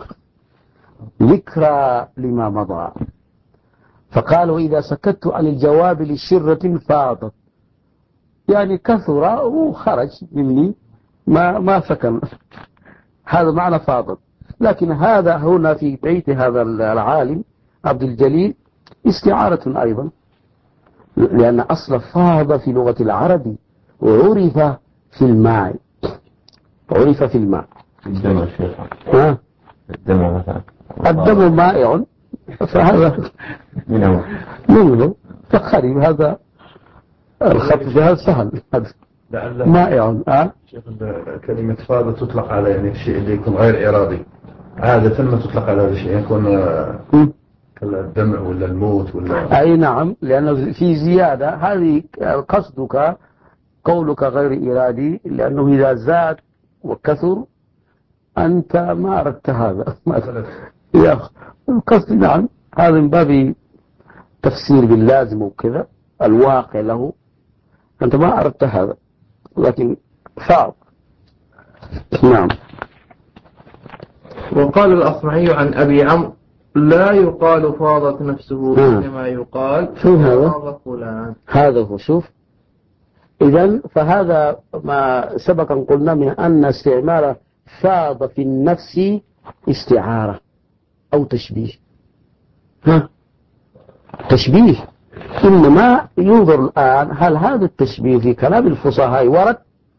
ذكرى لما مضى. فقال: وإذا سكت عن الجواب لشرة فاضت، يعني كثر وخرج مني، ما سكن، هذا معنى فاضت. لكن هذا هنا في بيت هذا العالم عبد الجليل استعارة أيضا، لأن أصل فاض في لغة العرب وعرف في الماء، الدم الشيخ. الدم مثلا، الدم مائع، فهذا منه فخرب. هذا الخط في هذا سهل، مائع. شيخ كلمة فاض تطلق على يعني الشيء اللي يكون غير إرادي، عادة ما تطلق على هذا الشيء، يكون الدمع ولا الموت ولا. أي نعم، لأنه في زيادة. هذه قصدك قولك غير إرادي، لأنه إذا زاد وكثر أنت ما أردت هذا. القصد نعم، هذا من باب تفسير باللازم وكذا، الواقع له، أنت ما أردت هذا، لكن صعب. نعم. وقال الأصمعي عن أبي عمرو: لا يقال فاضت نفسه، إنما يقال فاض فلان. هذا هو. شوف، إذن فهذا ما سبق أن قلنا من أن استعمال فاض في النفس استعارة أو تشبيه. تشبيه، إنما ينظر الآن هل هذا التشبيه في كلام الفصحاء ورد؟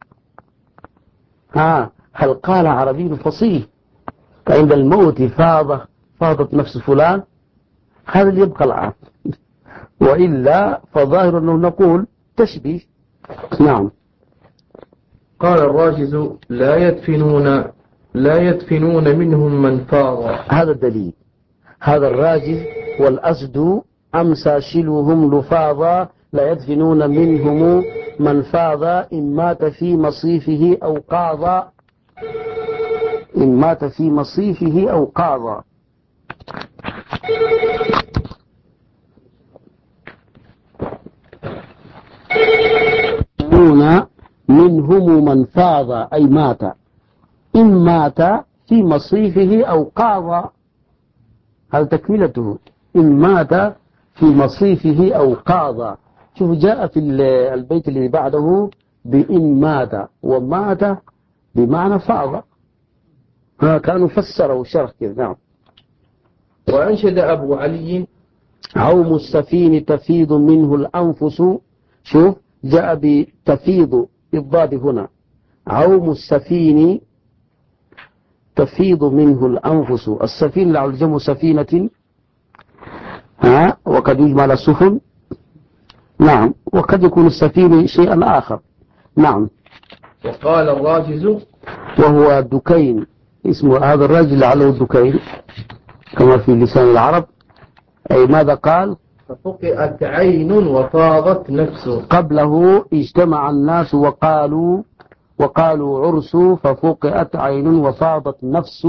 هل قال عربي فصيح عند الموت فاضت نفس فلان؟ هذا اللي يبقى الآن، وإلا فظاهر أنه نقول تشبيه. نعم. قال الراجز: لا يدفنون منهم من فاض. هذا الدليل، هذا الراجز والأسد أمسى شلوهم لفاظا، لا يدفنون منهم من فاض، إن مات في مصيفه أو قاضى، إن مات في مصيفه أو قاضى. المسلمون منهم من فاض أي مات، إن مات في مصيفه أو قاض، هذا تكملته، إن مات في مصيفه أو قاض. شوف جاء في البيت الذي بعده بإن مات، ومات بمعنى فاض، كانوا فسروا شرح كذا. نعم. وأنشد أبو علي عوم السفين تفيض منه الأنفس، شوف جاء بتفيض بالضاد هنا، عوم السفين تفيض منه الأنفس، السفين لعل جمع سفينة، وقد يجمع على السفن، نعم، وقد يكون السفين شيئا آخر. نعم. وقال الراجز وهو دكين، اسمه هذا الرجل لعله الدكين كما في لسان العرب. أي ماذا قال؟ ففقئت عين وفاضت نفس. قبله اجتمع الناس وقالوا عرس، ففقئت عين وفاضت نفس.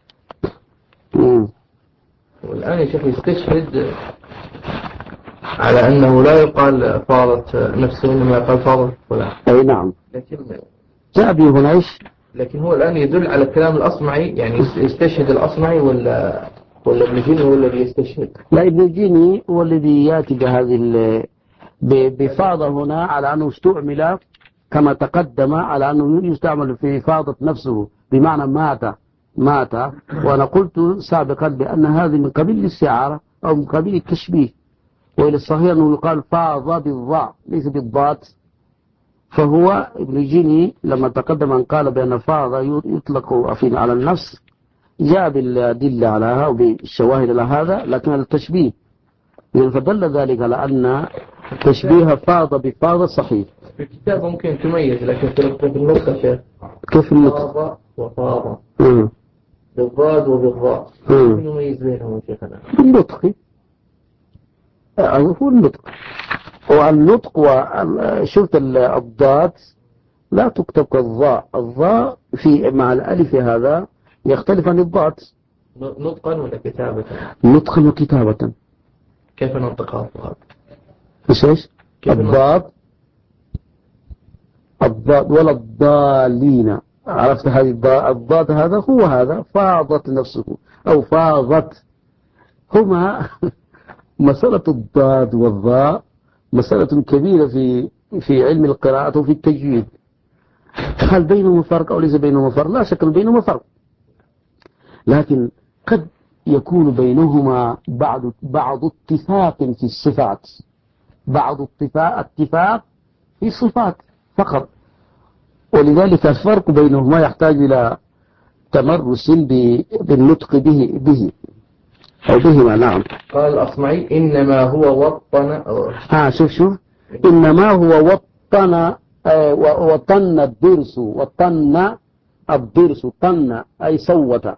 والآن يا شيخ يستشهد على أنه لا يقال فاضت نفسه، إنما يقال فاضت فلان. أي نعم. لكن جاء به هنا إيش؟ لكن هو الآن يدل على الكلام الأصمعي، يعني يستشهد الأصمعي ولا ابن جيني هو الذي يستشهد؟ لا، ابن جيني هو الذي يأتي بهذه بفاض هنا على أنه استعمل كما تقدم على أنه يستعمل في فاضت نفسه بمعنى مات. وأنا قلت سابقا بأن هذه من قبيل الاستعارة أو من قبيل التشبيه، وإلى الصحيح أنه يقال فاض بالضاء ليس بالضاد. فهو ابن جيني لما تقدم أن قال بأن فاض يطلق على النفس، جاء بالأدلة على هذا وبالشواهد على هذا، لكن التشبيه فدل ذلك على أن تشبيه فاض بفاض صحيح. في الكتاب ممكن تميز، لكن في النطق شيخ كيف النطق؟ فاض وفاض بالضاد وبالضاء، نميز بينهم شيخنا. بالنطق هو النطق، والنطق وشفت الضاد لا تكتب كالضاء، الضاء في مع الألف هذا يختلف عن الضاد. نطقا ولا كتابة؟ نطقا وكتابة. كيف ننطقها الضاد؟ ايش؟ الضاد ولا الضالين، عرفت هذه الضاد هذا هو هذا فاضت نفسه أو فاضت، هما مسألة الضاد والضاء مسألة كبيرة في علم القراءة وفي التجويد. هل بينهما فرق أو ليس بينهما فرق؟ لا شك بينهما فرق، لكن قد يكون بينهما بعض اتفاق في الصفات، بعض اتفاق في الصفات فقط، ولذلك الفرق بينهما يحتاج إلى تمرس بالنطق به أو بهما. نعم. قال الأصمعي إنما هو وطن. شوف إنما هو وطن الضرس، وطن الضرس، طن أي صوت.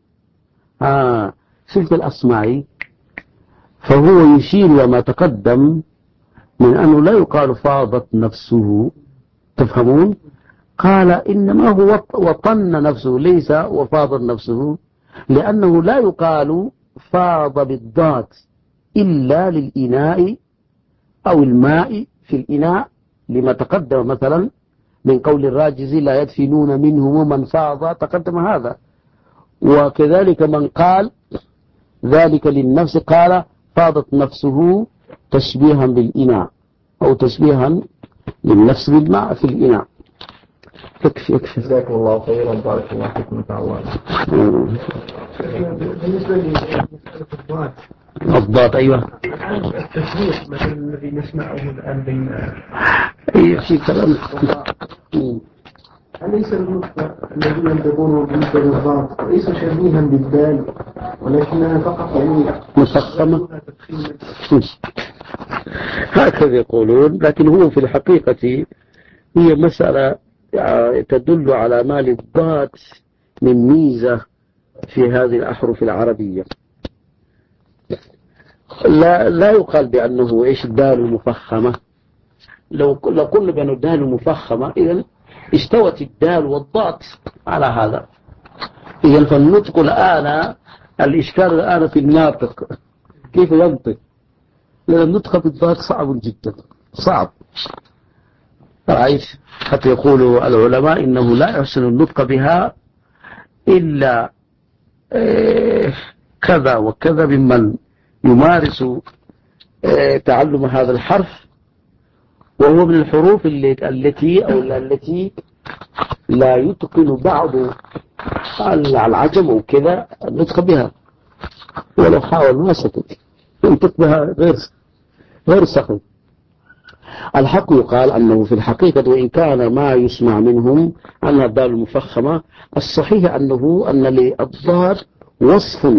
شفت الأصمعي فهو يشير وما تقدم من أنه لا يقال فاضت نفسه، تفهمون؟ قال إنما هو وطن نفسه ليس وفاضت نفسه، لأنه لا يقال فاض بالضاد إلا للإناء أو الماء في الإناء، لما تقدم مثلا من قول الراجز لا يدفنون منهم من فاض، تقدم هذا. وكذلك من قال ذلك للنفس قال فاضت نفسه تشبيها بالإناء أو تشبيها للنفس بالماء في الإناء. يكفي. جزاكم الله خيرا، بارك الله فيكم تعالى. بالنسبة لمسألة الضاد أيوة، التشبيه مثلا الذي نسمعه الآن بين في كلام. أليس النطق الذين ينطقونه بالنسبة للضاد ليس شبيها بالدال، ولكنها فقط يعني مفخمة هكذا يقولون، لكن هو في الحقيقة هي مسألة تدل على ما للضاد من ميزة في هذه الأحرف العربية. لا يقال بأنه إيش الدال مفخمة، لو قلنا بأنه الدال مفخمة إذن استوت الدال والضاد على هذا. إذن فالنطق الآن الإشكال الآن في الناطق كيف ينطق، لأن النطق بالضاد صعب جدا، صعب. رأيت حتى يقول العلماء إنه لا يحسن النطق بها إلا كذا وكذا ممن يمارس تعلم هذا الحرف، وهو من الحروف التي لا يتقن بعض العجم وكذا النطق بها، ولو حاول ما سكت ينطق بها غير سخن. الحق يقال أنه في الحقيقة وإن كان ما يسمع منهم أنها الدال المفخمة، الصحيح أن للضاد وصف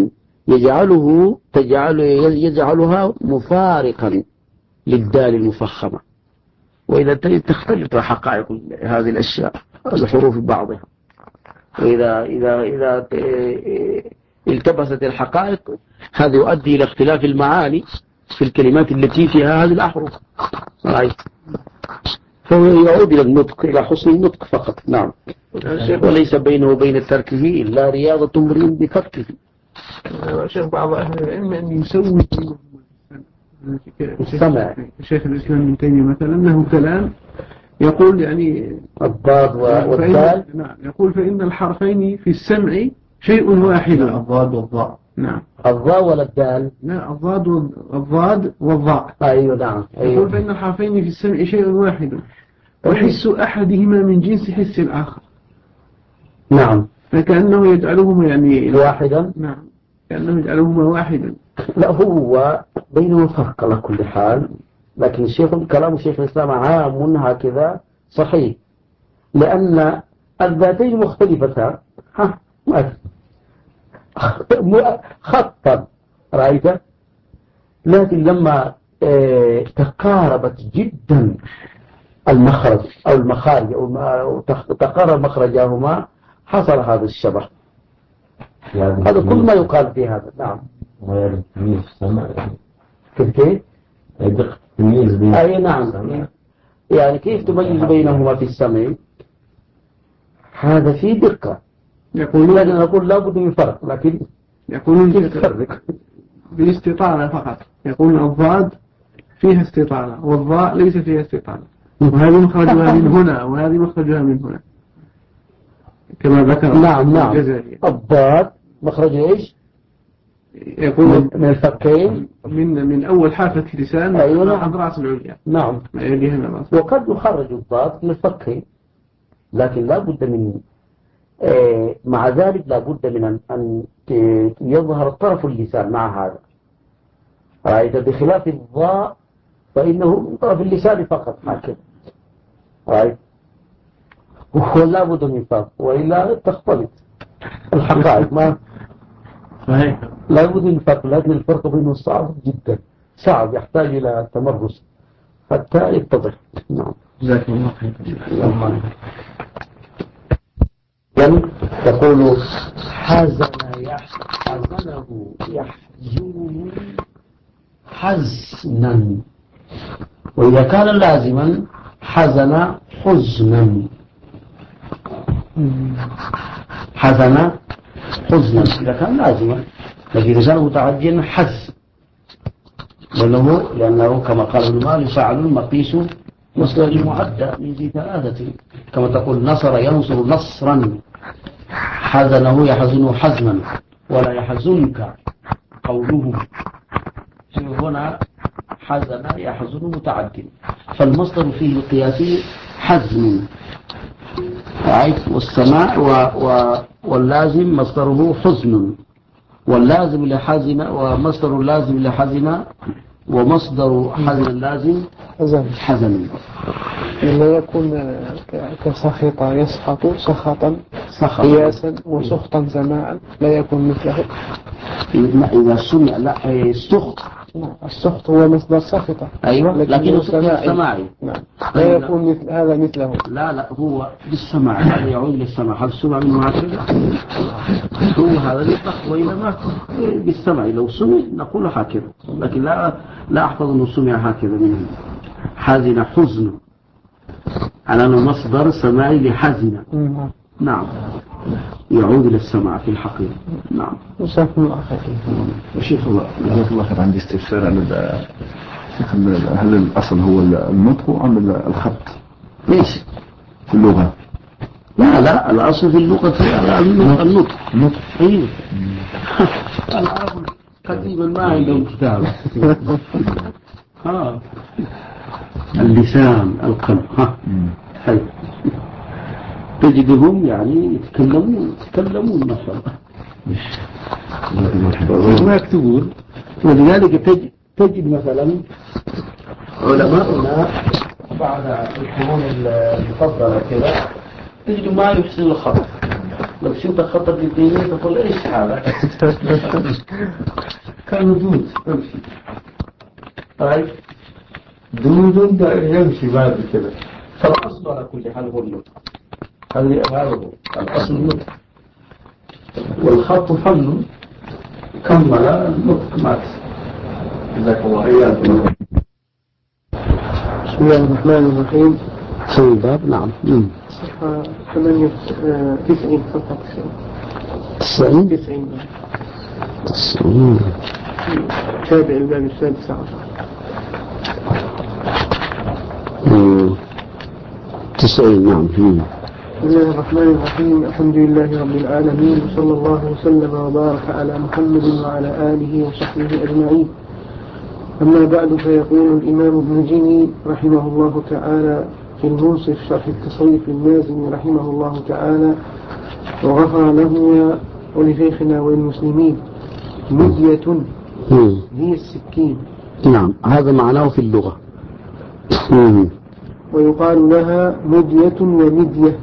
يجعلها مفارقا للدال المفخمة، وإذا تختلف حقائق هذه الأشياء الحروف بعضها، وإذا التبست الحقائق هذا يؤدي إلى اختلاف المعاني في الكلمات التي فيها هذه الأحرف. فهو يعود إلى النطق، إلى حسن النطق فقط. نعم. وليس بينه وبين تركه إلا رياضة امرئ بفكه. شيخ بعض أهل العلم أن يسوي السمع. شيخ الإسلام ابن تيمية مثلا له كلام يقول يعني الضاد والدال. نعم، يقول فإن الحرفين في السمع شيء واحد. الضاد والضاء. نعم. الضاء ولا الدال؟ لا، الضاد والضاء. أيوة نعم. يقول فإن الحرفين في السمع شيء واحد، وحس أحدهما من جنس حس الآخر. نعم. فكأنه يجعلهما يعني واحدا. نعم، كأنه يجعلهما واحدا. لا، هو بينه فرق على كل حال، لكن كلام الشيخ الإسلام عام هكذا صحيح، لأن الذاتين مختلفتان خطا رأيت، لكن لما تقاربت جدا المخرج أو المخارج أو تقارب مخرجهما حصل هذا الشبه. هذا كل ما يقال في هذا. نعم. التمييز في السمع كيف؟ دقة التمييز بين أي نعم. يعني كيف تميز بينهما في السمع؟ هذا في دقة. لكن نقول لا بد من فرق، لكن يقولون كيف تفرق؟ بالاستطالة فقط. يقولون الضاد فيها استطالة والضاء ليس فيها استطالة، وهذه مخرجها من هنا وهذه مخرجها من هنا كما ذكر. نعم. الضاد مخرج ايش؟ يقول من الفكين، من أول حافة اللسان. أيوة. عند رأس العليا. نعم. وقد يخرج الضاد من الفكين، لكن لا بد من مع ذلك لا بد من أن يظهر طرف اللسان مع هذا. رأيت بخلاف الضاء فإنه من طرف اللسان فقط هكذا. رأيت ولا بد من فرق، وإلا تختلط الحقائق. ما صحيح. لا بد من فرق، لكن الفرق بينه صعب جدا، صعب يحتاج إلى تمرس حتى يتضح. نعم. جزاكم الله خير. يعني تقول حزنه يحزنه حزنا، وإذا كان لازما حزن حزنا. حزن حزنا إذا كان لازما، لكن إذا كان متعديا حز، لأنه كما قال ابن مالك فعل مقيس مصدر المعدى من ذي ثلاثة، كما تقول نصر ينصر نصرا، حزنه يحزنه حزما، ولا يحزنك قوله. هنا حزن يحزن متعد، فالمصدر فيه القياسي حزن. والسماع واللازم مصدره حزن، واللازم لحزن، ومصدر اللازم لحزن، ومصدر حزن لازم حزن. لا يكون كسخط يسخط سخطا قياسا، وسخطا سماعا لا يكون مثله. إذا سمع لا السخط. السخط هو مصدر سخطة. أيوة، لكنه سماعي. نعم. لا يكون مثل هذا مثله. لا هو بالسماع، هذا يعود للسماع. هل سمع منه هكذا؟ هو هذا يطلق، وإذا ما بالسماع لو سمع نقول هكذا، لكن لا أحفظ أنه سمع هكذا منه. حزن حزن على أنه مصدر سماعي لحزن. نعم، يعود إلى السماع في الحقيقة. نعم. جزاكم الله خير. شيخ الله جزاك الله خير. عندي استفسار، هل الأصل هو النطق أم الخط؟ ليش؟ في اللغة. لا الأصل في اللغة النطق. أيوه. العرب قديما ما عندهم كتاب. اللسان القلب. حلو. تجدهم يعني يتكلمون ما شاء الله ما يكتبون. ولذلك تجد مثلا علماؤنا بعد القرون المفضلة كذا تجد ما يحسن الخط. لو شفت خط الدينية تقول ايش هذا؟ كان دود يمشي. طيب دود يمشي بعد كذا. فالأصل على كل حال هو النطق. هذا هو الأصل النطق. والخط فن كمل النطق مات. جزاك الله خيرا. بسم الله الرحمن الرحيم. في الباب نعم. صفحة 98 صفحة 90 تابع الباب السادس عشر. 90 نعم. بسم الله الرحمن الرحيم. الحمد لله رب العالمين، وصلى الله وسلم وبارك على محمد وعلى آله وصحبه أجمعين. أما بعد، فيقول الإمام ابن جني رحمه الله تعالى في المنصف شرح التصريف للمازن رحمه الله تعالى وغفر له ولشيخنا والمسلمين: مدية هي السكين. نعم، هذا معناه في اللغة. ويقال لها مدية ومدية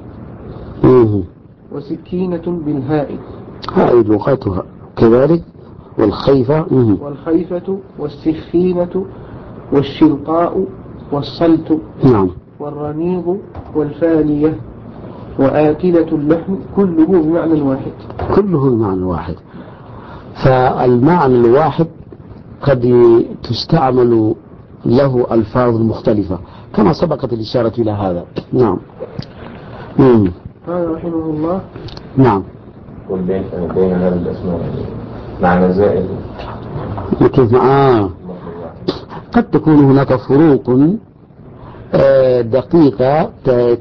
وسكينة بالهاء. هذه لغتها كذلك. والخيفة والسخينة والشلقاء والصلت. نعم. والرنيض والفالية وآكلة اللحم كله بمعنى واحد. كله بمعنى واحد. فالمعنى الواحد قد تستعمل له ألفاظ مختلفة كما سبقت الإشارة إلى هذا. نعم. قال رحمه الله: نعم. بين هذا الأسماء معنى زائد. كيف؟ قد تكون هناك فروق دقيقة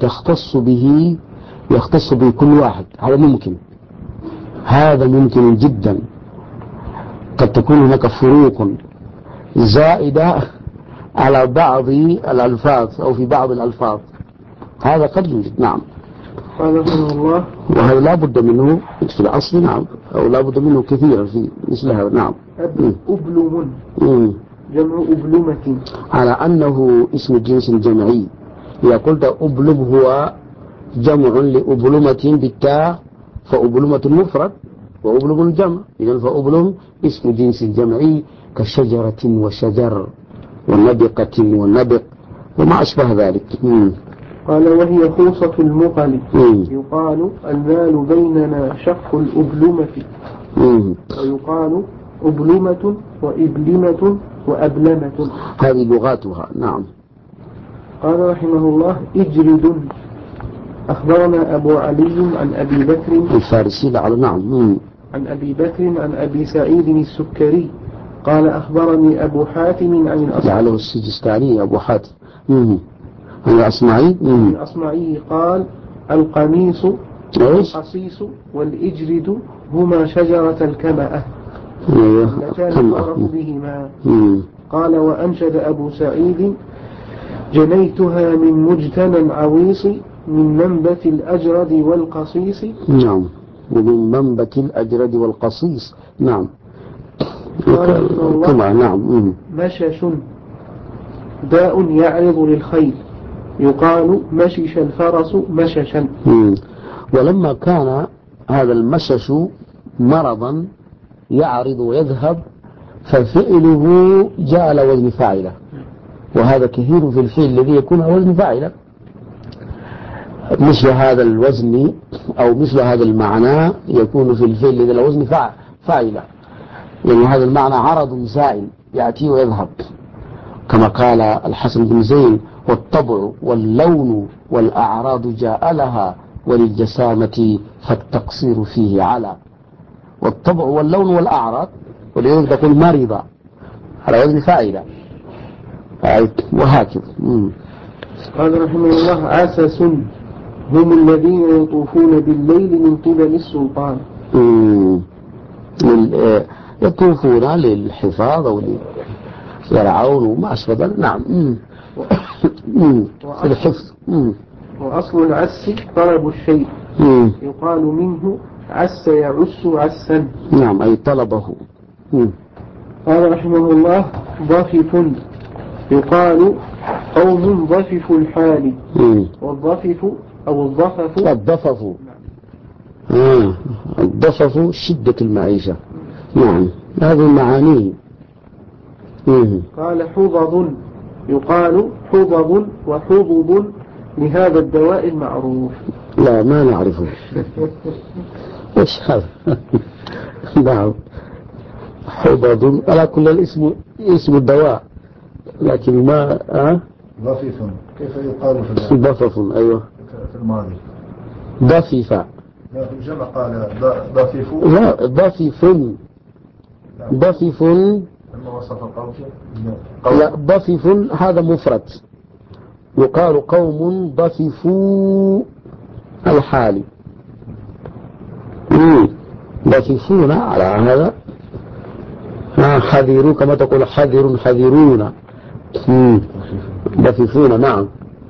يختص به كل واحد. هذا ممكن جدا. قد تكون هناك فروق زائدة على بعض الألفاظ أو في بعض الألفاظ. هذا قد يوجد. نعم. قال رحمه الله: وهذا لا بد منه في الأصل. نعم. أو لا بد منه كثيرا في مثل هذا. نعم. أبلم جمع أبلمة، على أنه اسم جنس جمعي. إذا قلت أبلم هو جمع لأبلمة بالتاء، فأبلمة مفرد وأبلم جمع. إذن فأبلم اسم جنس جمعي كشجرة وشجر ونبقة ونبق وما أشبه ذلك. قال: وهي خوصة المقل. يقال: المال بيننا شق الأبلمة. ويقال: أبلمة وإبلمة وأبلمة. هذه لغاتها. نعم. قال رحمه الله: إجرد. أخبرنا أبو علي عن أبي بكر الفارسي. نعم. عن أبي بكر عن أبي سعيد السكري قال: أخبرني أبو حاتم عن الأصمعي. السجستاني أبو حاتم. عن الأصمعي قال: القميص والقصيص والإجرد هما شجرة الكمأة اللتان تعرف بهما. قال: وأنشد أبو سعيد: جنيتها من مجتنى عويص من منبت الأجرد والقصيص. نعم. ومن منبت الأجرد والقصيص. نعم. نعم. مشش داء يعرض للخيل. يقال: مشش الفرس مششا. ولما كان هذا المشش مرضا يعرض ويذهب، ففعله جاء على وزن فاعله. وهذا كثير في الفعل الذي يكون على وزن فاعله. مثل هذا الوزن أو مثل هذا المعنى يكون في الفعل الذي على وزن فاعله. يعني هذا المعنى عرض زائل يأتي ويذهب، كما قال الحسن بن زين: والطبع واللون والأعراض جاء لها وللجسامة فالتقصير فيه على. والطبع واللون والأعراض، ولذلك تقول مريضة على وزن فاعلة وهكذا. قال رحمه الله: عسس هم الذين يطوفون بالليل من قبل السلطان. يطوفون للحفاظ أو يرعون وما أشبه. نعم. في الحفظ. وأصل العس طلب الشيء، يقال منه عس يعس عسا. نعم، أي طلبه. قال رحمه الله: ضفف يقال قوم ضفف الحال. والضفف أو الضفف الضفف شدة المعيشة. نعم، هذه معانيه. قال حضض يقال حضض وحضض لهذا الدواء المعروف. لا، ما نعرفه. ايش هذا؟ نعم، حضض على كل الاسم اسم الدواء، لكن ما ضفيف كيف يقال في ضفف؟ أيوة، في الماضي ضفيف. لا، في الجمع قال ضفيف. لا، ضفيف. ضفيف لما وصف القوم. لا، ضفيف هذا مفرد، يقال قوم ضفيفوا الحال. ضفيفون على هذا. حذروا كما تقول حذر حذرون. ضفيفون. نعم.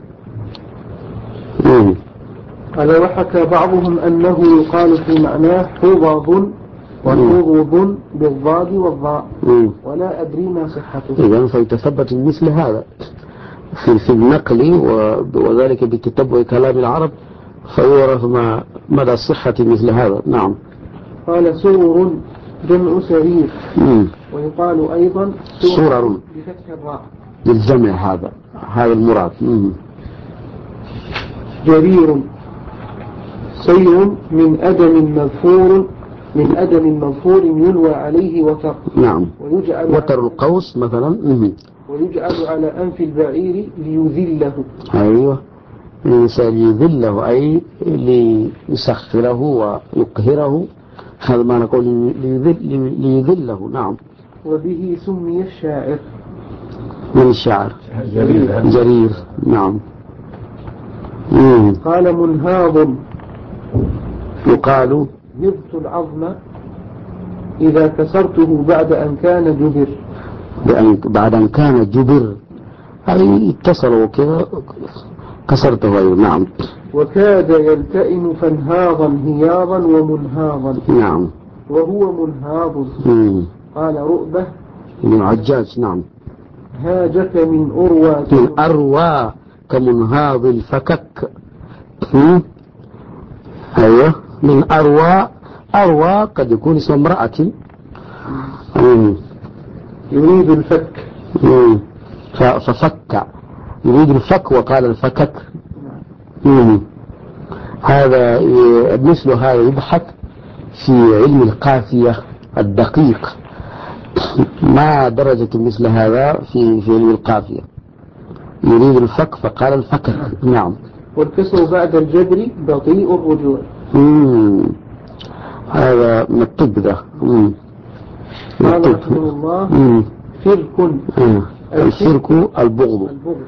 قال: وحكى بعضهم أنه يقال في معناه حضض وحضض بالضاد والضاء، ولا أدري ما صحته. إذن فيتثبت مثل هذا في النقل، وذلك بتتبع كلام العرب، فيعرف مدى صحة مثل هذا. نعم. قال: سرر جمع سرير، ويقال أيضا سرر بفتح الراء للجمع. هذا المراد. جرير سير من أدم مظفور يلوى عليه وتر. نعم، وتر القوس مثلا. ويجعل على أنف البعير ليذله. أيوة، ليذله أي ليسخره ويقهره. هذا ما نقول ليذله. نعم. وبه سمي الشاعر. من الشاعر جرير. نعم. قال: منهاض يقال نبت العظم إذا كسرته بعد أن كان جبر. بعد أن كان جبر أي اتصل وكذا كسرته. أيضا. نعم. وكاد يلتئم فانهاضا هياضا ومنهاضا. نعم. وهو منهاض. قال: رؤبة من عجاج. نعم. هاجك من أروى. من أروى كمنهاض الفكك. أيوة، من أروى قد يكون اسم امرأة. يريد الفك. ففك، يريد الفك وقال الفكك. هذا مثل هذا يبحث في علم القافية الدقيق. ما درجة مثل هذا في علم القافية. يريد الفك فقال الفكك. نعم. والكسر بعد الجبر بطيء الرجوع. هذا من الطب ده. قال رحمه الله: فرك. الفرك البغض.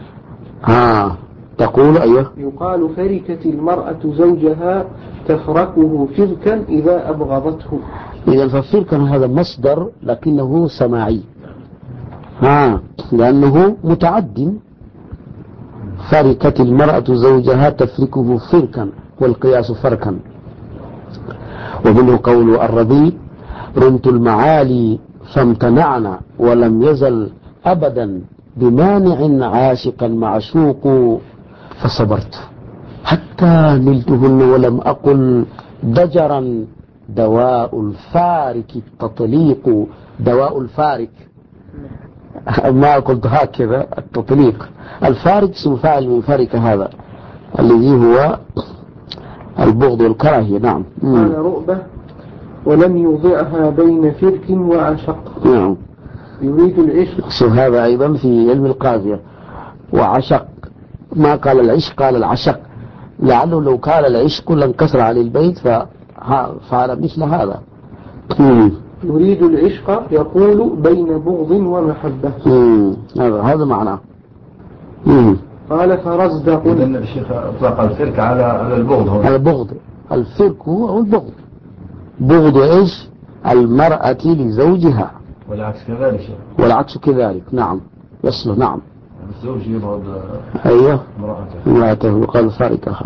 تقول أيوه. يقال: فركت المرأة زوجها تفركه فركا إذا أبغضته. إذا فالفركا هذا مصدر لكنه سماعي. لأنه متعد. فركت المرأة زوجها تفركه فركا، والقياس فركا. ومنه قول الربيع: رمت المعالي فامتنعنا ولم يزل أبدا بمانع عاشقا معشوق فصبرت حتى نلتهن ولم أقل ضجرا دواء الفارك التطليق. دواء الفارك ما قلت هكذا. التطليق الفارك اسم فاعل من فارك، هذا الذي هو البغض والكراهية. نعم. قال: رؤبة ولم يوضعها بين فرك وعشق. نعم. يريد العشق. هذا أيضا في علم القافية. وعشق ما قال العشق قال العشق، لعله لو قال العشق لانكسر على البيت فعل مثل هذا. يريد العشق يقول بين بغض ومحبة. هذا معناه. قال فرزدق. إذن الشيخ أطلق الفرك على البغض هنا. على البغض. الفرك هو البغض. بغض إيش؟ المرأة لزوجها. والعكس كذلك. والعكس كذلك، نعم يصل، نعم. الزوج يبغض أيوه امرأته وقال فاركها.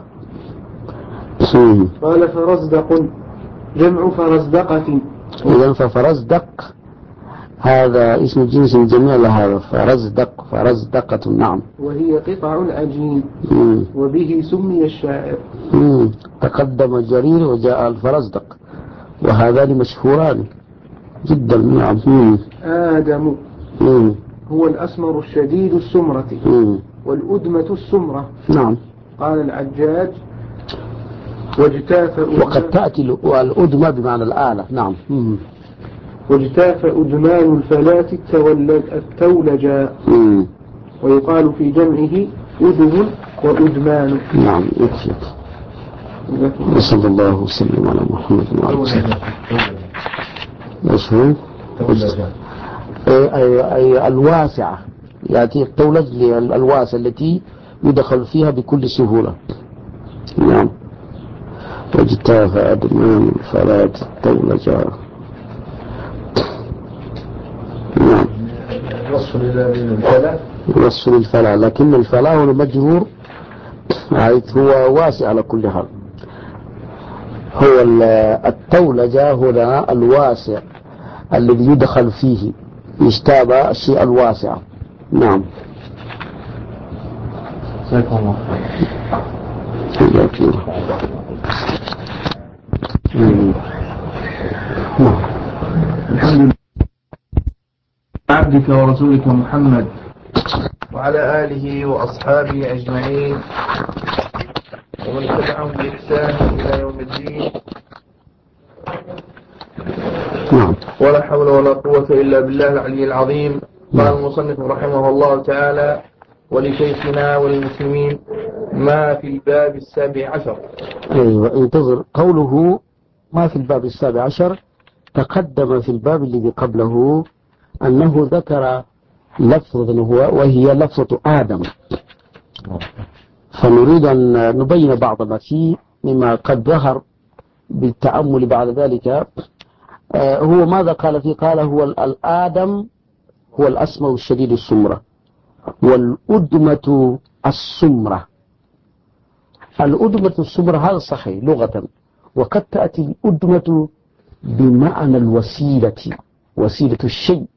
قال فرزدق جمع فرزدقة. إذن ففرزدق هذا اسم جنس جميع لهذا، فرزدقة، نعم. وهي قطع العجين. وبه سمي الشاعر. تقدم جرير وجاء الفرزدق، وهذان مشهوران جدا، نعم. آدم هو الأسمر الشديد السمرة. والأدمة السمرة، نعم. قال العجاج واجتاف وقد تأتي الأدمة بمعنى الآلة، نعم. واجتاف أدمان الفلاة التولجا. ويقال في جمعه أدم وأدمان. نعم يكفي. وصلى الله وسلم على محمد وعلى آله وسلم. ايش هو؟ أي الواسعة، يأتي التولج الواسعة التي يدخل فيها بكل سهولة، نعم. واجتاف أدمان الفلاة التولجا، نعم. وصف للفلاة، وصف للفلاة، لكن الفلاة هو المجرور حيث هو واسع على كل حال. هو التولجة هنا الواسع الذي يدخل فيه، يشتابه الشيء الواسع، نعم. جزاكم الله خير. الحمد لله عبدك ورسولك محمد وعلى آله وأصحابه أجمعين ومن تبعهم بإحسان إلى يوم الدين. ولا حول ولا قوة إلا بالله العلي العظيم. قال المصنف رحمه الله تعالى: ولشيخنا وللمسلمين ما في الباب 17. أيوة، انتظر. قوله ما في الباب 17 تقدم في الباب الذي قبله أنه ذكر لفظة وهي لفظة آدم، فنريد أن نبين بعض ما فيه مما قد ظهر بالتأمل بعد ذلك. هو ماذا قال فيه؟ قال هو الآدم هو الأسمر الشديد السمرة، والأدمة السمرة. الأدمة السمرة هذا صحيح لغة، وقد تأتي الأدمة بمعنى الوسيلة، وسيلة الشيء،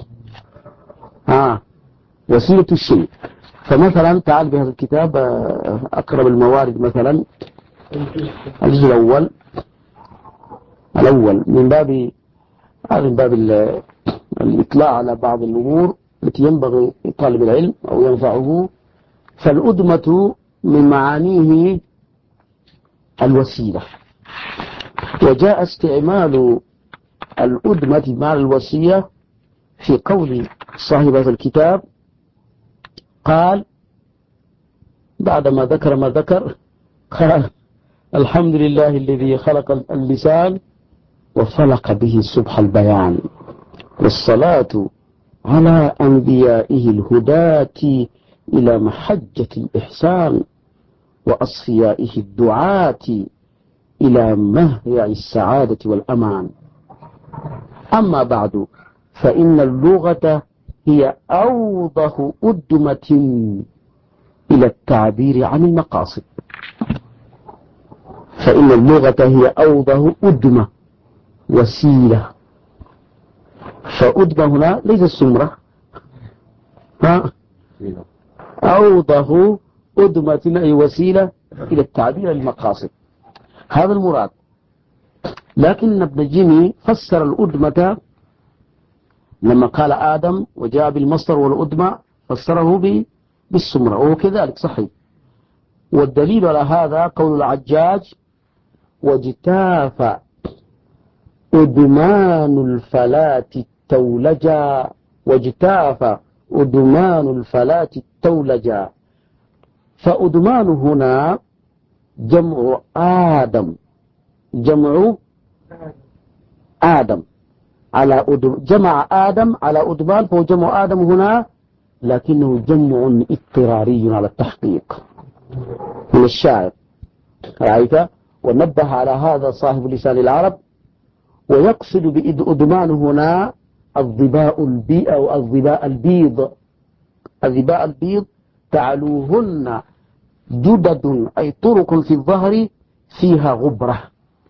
وسيلة الشيء. فمثلا تعال بهذا الكتاب أقرب الموارد، مثلا الجزء الأول من باب الإطلاع على بعض الأمور التي ينبغي طالب العلم أو ينفعه. فالأدمة من معانيه الوسيلة، وجاء استعمال الأدمة مع الوسيلة في قول صاحب هذا الكتاب. قال بعدما ذكر ما ذكر قال: الحمد لله الذي خلق اللسان وفلق به سبح البيان، والصلاة على أنبيائه الهداة إلى محجة الإحسان، وأصفيائه الدعاة إلى مهيع السعادة والأمان. أما بعد، فإن اللغة هي أوضح أدمة إلى التعبير عن المقاصد. فإن اللغة هي أوضح أدمة، وسيلة. فأدمة هنا ليس السمرة، أوضح أدمة أي وسيلة إلى التعبير عن المقاصد، هذا المراد. لكن ابن جيمي فسر الأدمة لما قال آدم وجاء بالمصدر والأدمة فسره بالسمرة، وهو كذلك صحيح. والدليل على هذا قول العجاج: واجتاف أدمان الفلاة التولجا. واجتاف أدمان الفلاة التولجا. فأدمان هنا جمع آدم، جمع آدم على جمع آدم على أدمان، فهو جمع آدم هنا لكنه جمع اضطراري على التحقيق من الشاعر، رأيت؟ ونبه على هذا صاحب لسان العرب، ويقصد بأدمان هنا الظباء البيض أو الظباء البيض. الظباء البيض تعلوهن جدد أي طرق في الظهر فيها غبرة،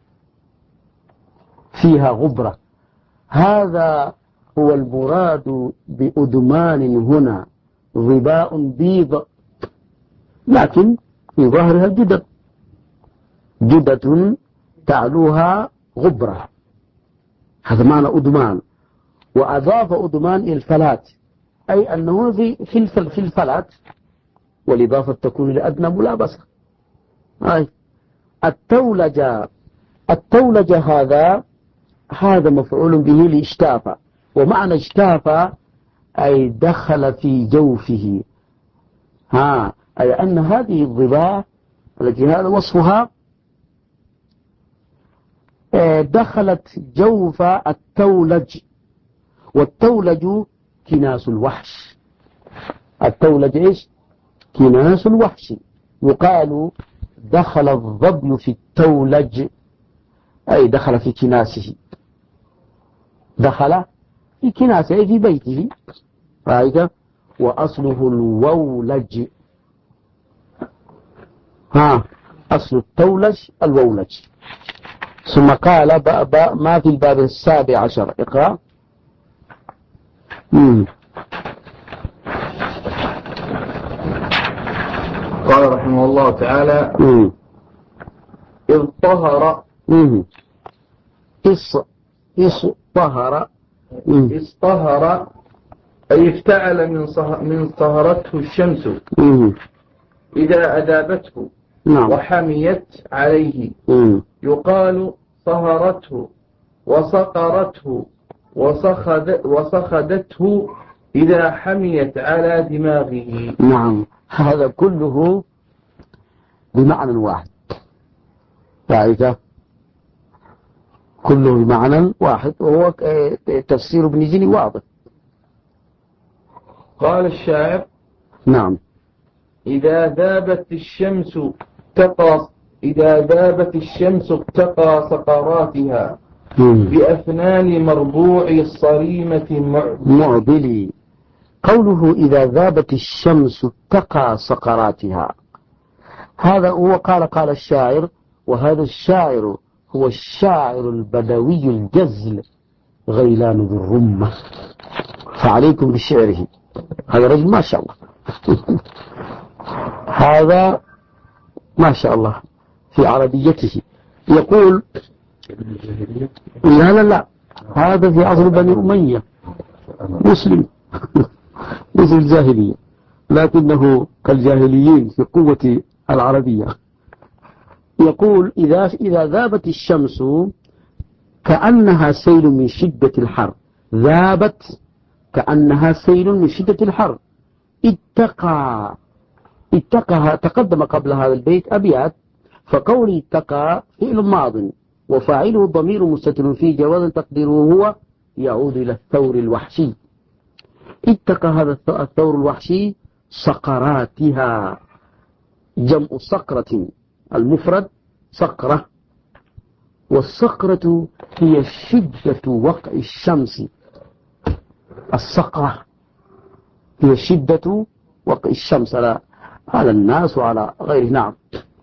فيها غبرة. هذا هو المراد بأدمان هنا، ظباء بيض لكن في ظهرها جدد، جدد تعلوها غبرة، هذا معنى أدمان. وأضاف أدمان إلى الفلات، أي أنه في الفلات، والإضافة تكون لأدنى ملابسة. أي التولج هذا مفعول به لاشتاف، ومعنى اشتاف أي دخل في جوفه، أي أن هذه الظباء التي هذا وصفها دخلت جوف التولج، والتولج كناس الوحش. التولج إيش؟ كناس الوحش. يقال دخل الظبي في التولج، أي دخل في كناسه، دخل في كناسه أي في بيته، رأيت؟ وأصله الوولج، أصل التولج الوولج. ثم قال ما في الباب 17، اقرأ. قال رحمه الله تعالى: إذ طهر طهر أي افتعل من طهرته الشمس إذا أذابته وحميت عليه. يقال طهرته وصقرته وصخدته إذا حميت على دماغه. نعم، هذا كله بمعنى واحد، رأيت؟ كله بمعنى واحد، وهو تفسير ابن جني واضح. قال الشاعر: نعم. إذا ذابت الشمس اتقى سقراتها بأفنان مربوع الصريمة معبلي. قوله إذا ذابت الشمس اتقى سقراتها، هذا هو قال الشاعر، وهذا الشاعر هو الشاعر البدوي الجزل غيلان ذو الرمة، فعليكم بشعره. هذا رجل ما شاء الله هذا ما شاء الله في عربيته. يقول لا هذا في عصر بني أمية، مسلم مثل الجاهلية، لكنه كالجاهليين في قوة العربية. يقول إذا ذابت الشمس كأنها سيل من شدة الحر، ذابت كأنها سيل من شدة الحر. اتقى تقدم قبل هذا البيت أبيات، فقول اتقى فعل ماض وفاعله ضمير مستتر فيه جواز تقديره هو يعود إلى الثور الوحشي. اتقى هذا الثور الوحشي صقراتها، جمع صقرة، المفرد صقرة، والصقرة هي شدة وقع الشمس. الصقرة هي شدة وقع الشمس على الناس وعلى غيره. نعم.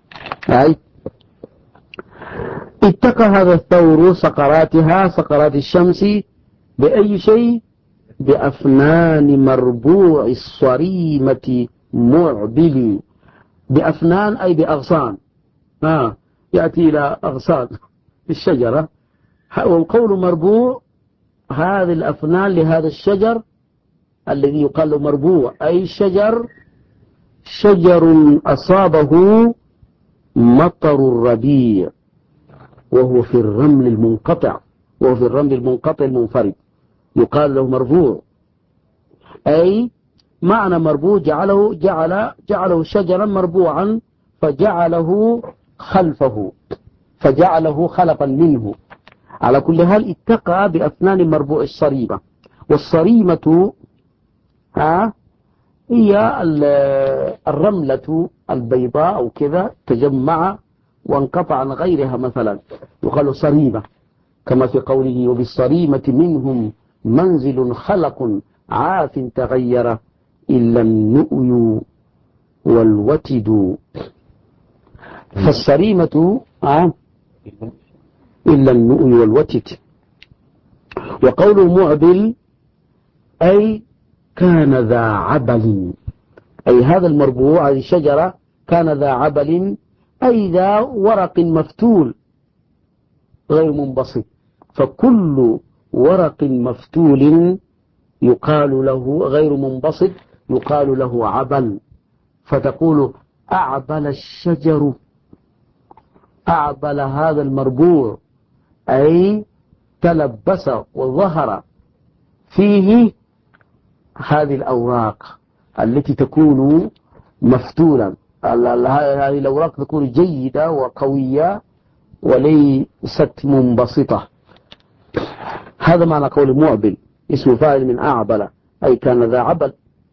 اتقى هذا الثور صقراتها، صقرات الشمس، بأي شيء؟ بأفنان مربوع الصريمة معبل. بأفنان أي بأغصان، يأتي إلى أغصان الشجرة، والقول مربوع هذه الأفنان لهذا الشجر الذي يقال له مربوع، أي شجر أصابه مطر الربيع وهو في الرمل المنقطع، المنفرد، يقال له مربوع. أي معنى مربوع جعله شجرا مربوعا فجعله خلفا منه. على كل حال اتقى بأفنان مربوع الصريمة، والصريمة هي الرملة البيضاء أو كذا تجمع وانقطع عن غيرها، مثلا يقال صريمة، كما في قوله وبالصريمة منهم منزل خلق عاف تغير إلا النؤي والوتد. فالصريمة إلا النؤي والوتد. وقوله معبل أي كان ذا عبل، أي هذا المربوع، هذه الشجرة كان ذا عبل أي ذا ورق مفتول غير منبسط. فكل ورق مفتول يقال له غير منبسط يقال له عبل. فتقول أعبل الشجر، أعبل هذا المربوع أي تلبس وظهر فيه هذه الأوراق التي تكون مفتولا. هذه الأوراق تكون جيدة وقوية وليست منبسطة. هذا معنى قول معبل، اسم فاعل من أعبل أي كان ذا عبل.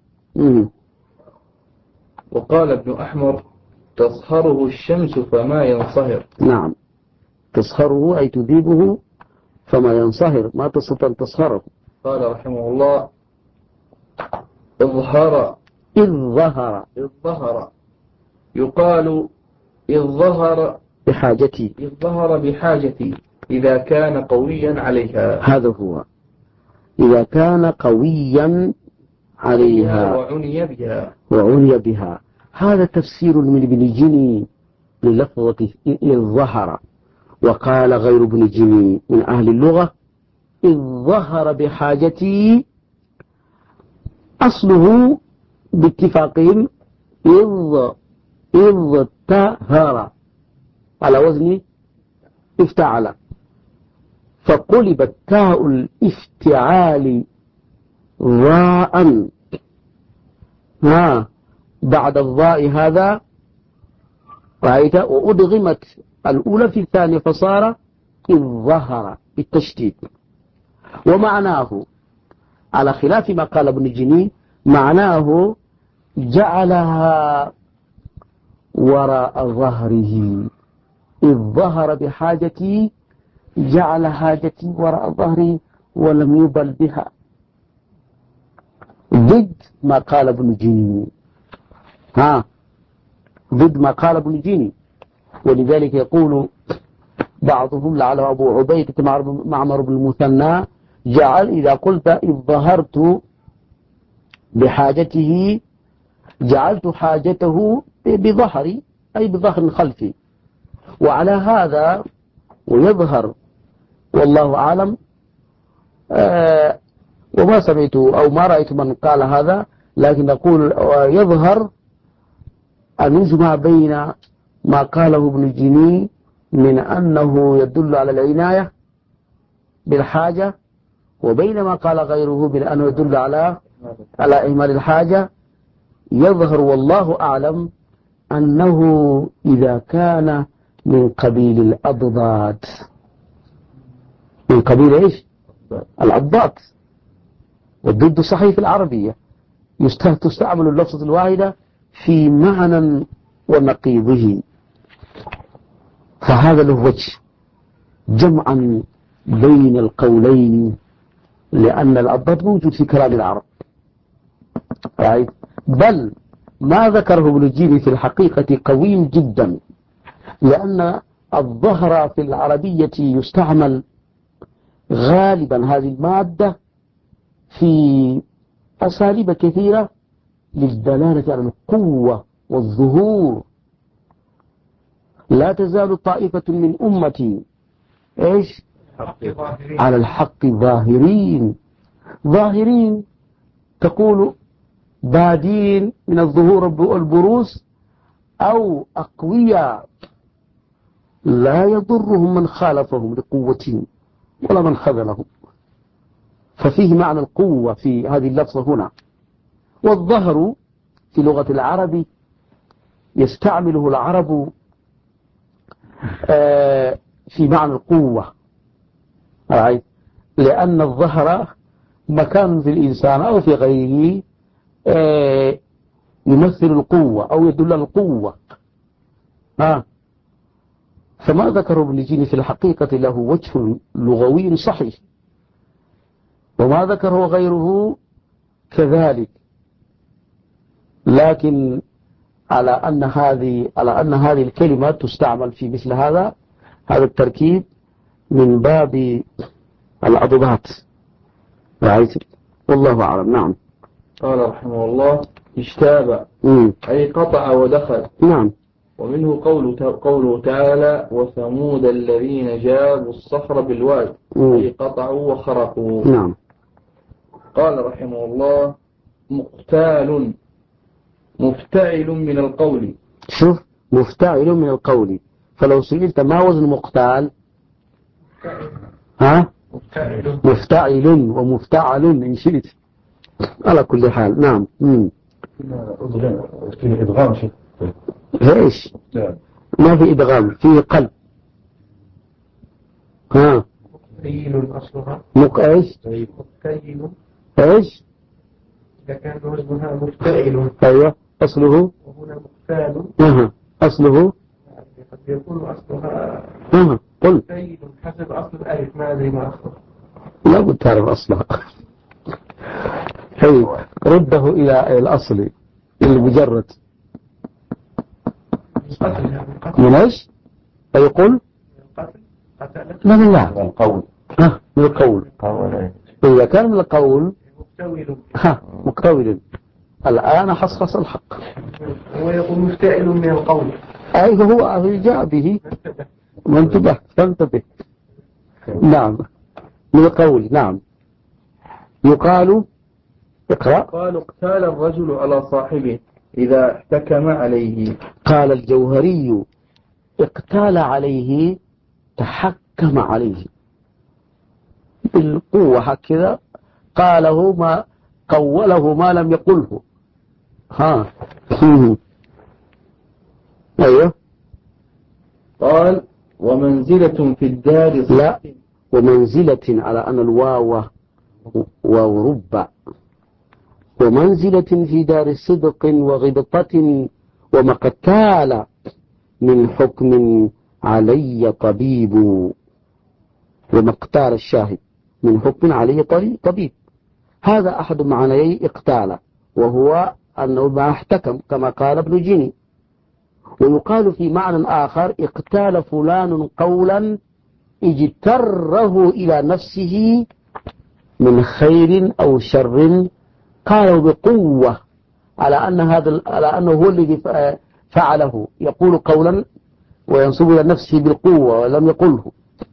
وقال ابن أحمر تصهره الشمس فما ينصهر. نعم، تصهره أي تذيبه فما ينصهر، ما تستطيع أن تصهره. قال رحمه الله إظهر يقال إذ ظهر بحاجتي إذا كان قويا عليها. هذا هو، إذا كان قويا عليها وعني بها. هذا تفسير من ابن جني للفظة إذ ظهر. وقال غير ابن جني من أهل اللغة إذ ظهر بحاجتي، أصله باتفاقهم إذ تهر على وزن افتعل، فقلبت تاء الافتعال راء بعد الضاء هذا، رأيت، وأدغمت الأولى في الثانية فصار إذ ظهر بالتشديد. ومعناه على خلاف ما قال ابن جني، معناه جعلها وراء ظهره. إذ ظهر بحاجتي جعل حاجتي وراء ظهري ولم يبل بها، ضد ما قال ابن جني. ضد ما قال ابن جني. ولذلك يقول بعضهم لعله أبو عبيدة معمر بن المثنى جعل إذا قلت إذ ظهرت بحاجته جعلت حاجته بظهري أي بظهر خلفي. وعلى هذا ويظهر والله أعلم، وما سمعت أو ما رأيت من قال هذا، لكن أقول يظهر أن يجمع بين ما قاله ابن جني من أنه يدل على العناية بالحاجة، وبين ما قال غيره من أنه يدل على إهمال الحاجة. يظهر والله أعلم أنه إذا كان من قبيل الأضداد، من قبيل إيش؟ الأضداد. والضد صحيح في العربية، تستعمل اللفظة الواحدة في معنى ونقيضه. فهذا له وجه جمعا بين القولين، لأن الأضداد موجود في كلام العرب. بل ما ذكره ابن جيري في الحقيقة قوي جدا، لأن الظهر في العربية يستعمل غالبا هذه المادة في أساليب كثيرة للدلالة على القوة والظهور. لا تزال طائفة من أمتي إيش؟ على الحق ظاهرين تقول بادين من الظهور والبروز، أو أقوياء لا يضرهم من خالفهم لقوتهم ولا من خذلهم. ففيه معنى القوة في هذه اللفظة هنا. والظهر في لغة العرب يستعمله العرب في معنى القوة، لأن الظهر مكان في الإنسان أو في غيره يمثل القوة أو يدل على القوة. فما ذكره ابن جيني في الحقيقة له وجه لغوي صحيح، وما ذكره غيره كذلك، لكن على أن هذه الكلمة تستعمل في مثل هذا التركيب من باب الأضداد، والله أعلم. نعم. قال رحمه الله: اشتاب أي قطع ودخل. نعم. ومنه قوله تعالى: وثمود الذين جابوا الصخر بالواد، أي قطعوا وخرقوا. نعم. قال رحمه الله: مقتال مفتعل من القول. شوف، مفتعل من القول، فلو سئلت ما وزن مقتال؟ مفتعل ومفتعل إن شئت، على كل حال. نعم. فيه إدغام شيء. ايش؟ ما في إدغام، فيه قلب. مقتيل أصلها ايش؟ مقتيل. ايش؟ إذا كان وزنها مفتعل. ايوه، أصله. وهنا مقتال. أصله. قد يكون أصلها. قل. مقتيل حسب أصل الألف، ما أدري ما أصله. لا بد تعرف أصلها. رده إلى الأصل المجرد. من ايش؟ فيقول لا من القول. من القول. إذا كان من القول مقتول. الآن حصل الحق. هو يقول مفتعل من القول. أي هو جاء به منتبه، فانتبه. نعم، من القول. نعم. يقال اقرأ. قال: اقتال الرجل على صاحبه إذا احتكم عليه. قال الجوهري: اقتال عليه، تحكم عليه بالقوة هكذا، قوله ما لم يقله. أيوه. قال: ومنزلة في الدار. لا، ومنزلة على أن الواو ورب، ومنزلة في دار صدق وغبطة ومقتال من حكم علي طبيب، ومقتال الشاهد من حكم علي طبيب. هذا أحد معنيي اقتال، وهو أنه ما احتكم كما قال ابن جيني. ويقال في معنى آخر: اقتال فلان قولا اجتره إلى نفسه من خير أو شر، قالوا بقوة، على أنه هو الذي فعله، يقول قولا وينسب إلى نفسه بالقوة ولم يقله.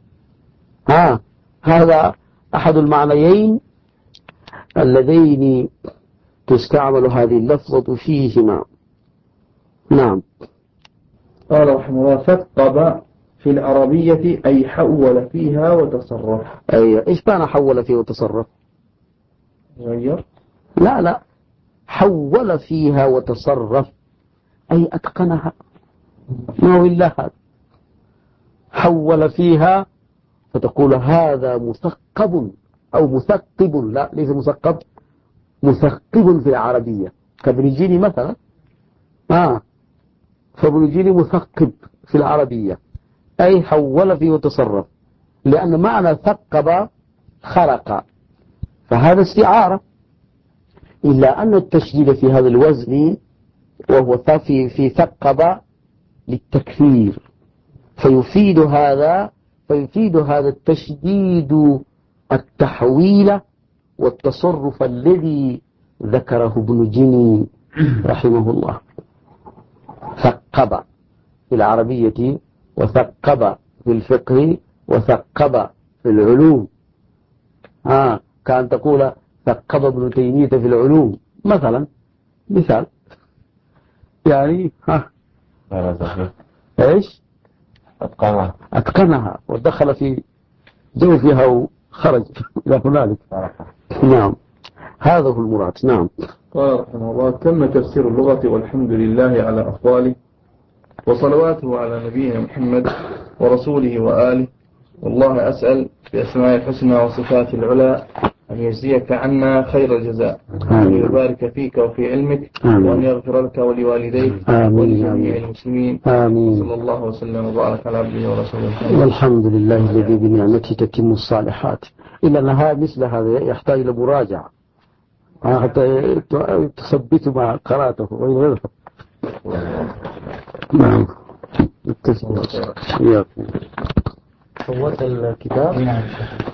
هذا أحد المعنيين اللذين تستعمل هذه اللفظة فيهما. نعم. قال رحمه الله: ثقب في العربية أي حول فيها وتصرف. أي إيش معنى حول فيها وتصرف؟ غير. لا، حول فيها وتصرف أي أتقنها، ما هو إلا هذا. حول فيها فتقول هذا مثقب أو مثقب، لا ليس مثقب، مثقب في العربية، كابن جيني مثلا. فابن جيني مثقب في العربية، أي حول فيه وتصرف، لأن معنى ثقب خرق، فهذا استعارة. إلا أن التشديد في هذا الوزن وهو في ثقب للتكثير، فيفيد هذا التشديد التحويل والتصرف الذي ذكره ابن جيني رحمه الله. ثقب في العربية، وثقب في الفقه، وثقب في العلوم. كان تقول ثقب ابن تيمية في العلوم مثلا، مثال يعني. ايش؟ أتقنها ودخل في جوفها وخرج إلى هنالك. نعم، هذا هو المراد. نعم. قال رحمه الله: تم تفسير اللغة، والحمد لله على أفضاله، وصلواته على نبينا محمد ورسوله وآله. والله أسأل بأسماء الحسنى وصفات العلى أن يجزيك عنا خير الجزاء، وأن يبارك فيك وفي علمك، وأن يغفر لك ولوالديك ولجميع المسلمين. آمين. صلى الله وسلم وبارك على عبده ورسوله. والحمد لله الذي بنعمته تتم الصالحات. إلا أن مثل هذا يحتاج إلى مراجعة حتى تثبت ما قرأته وين يذهب. نعم. صوت الكتاب.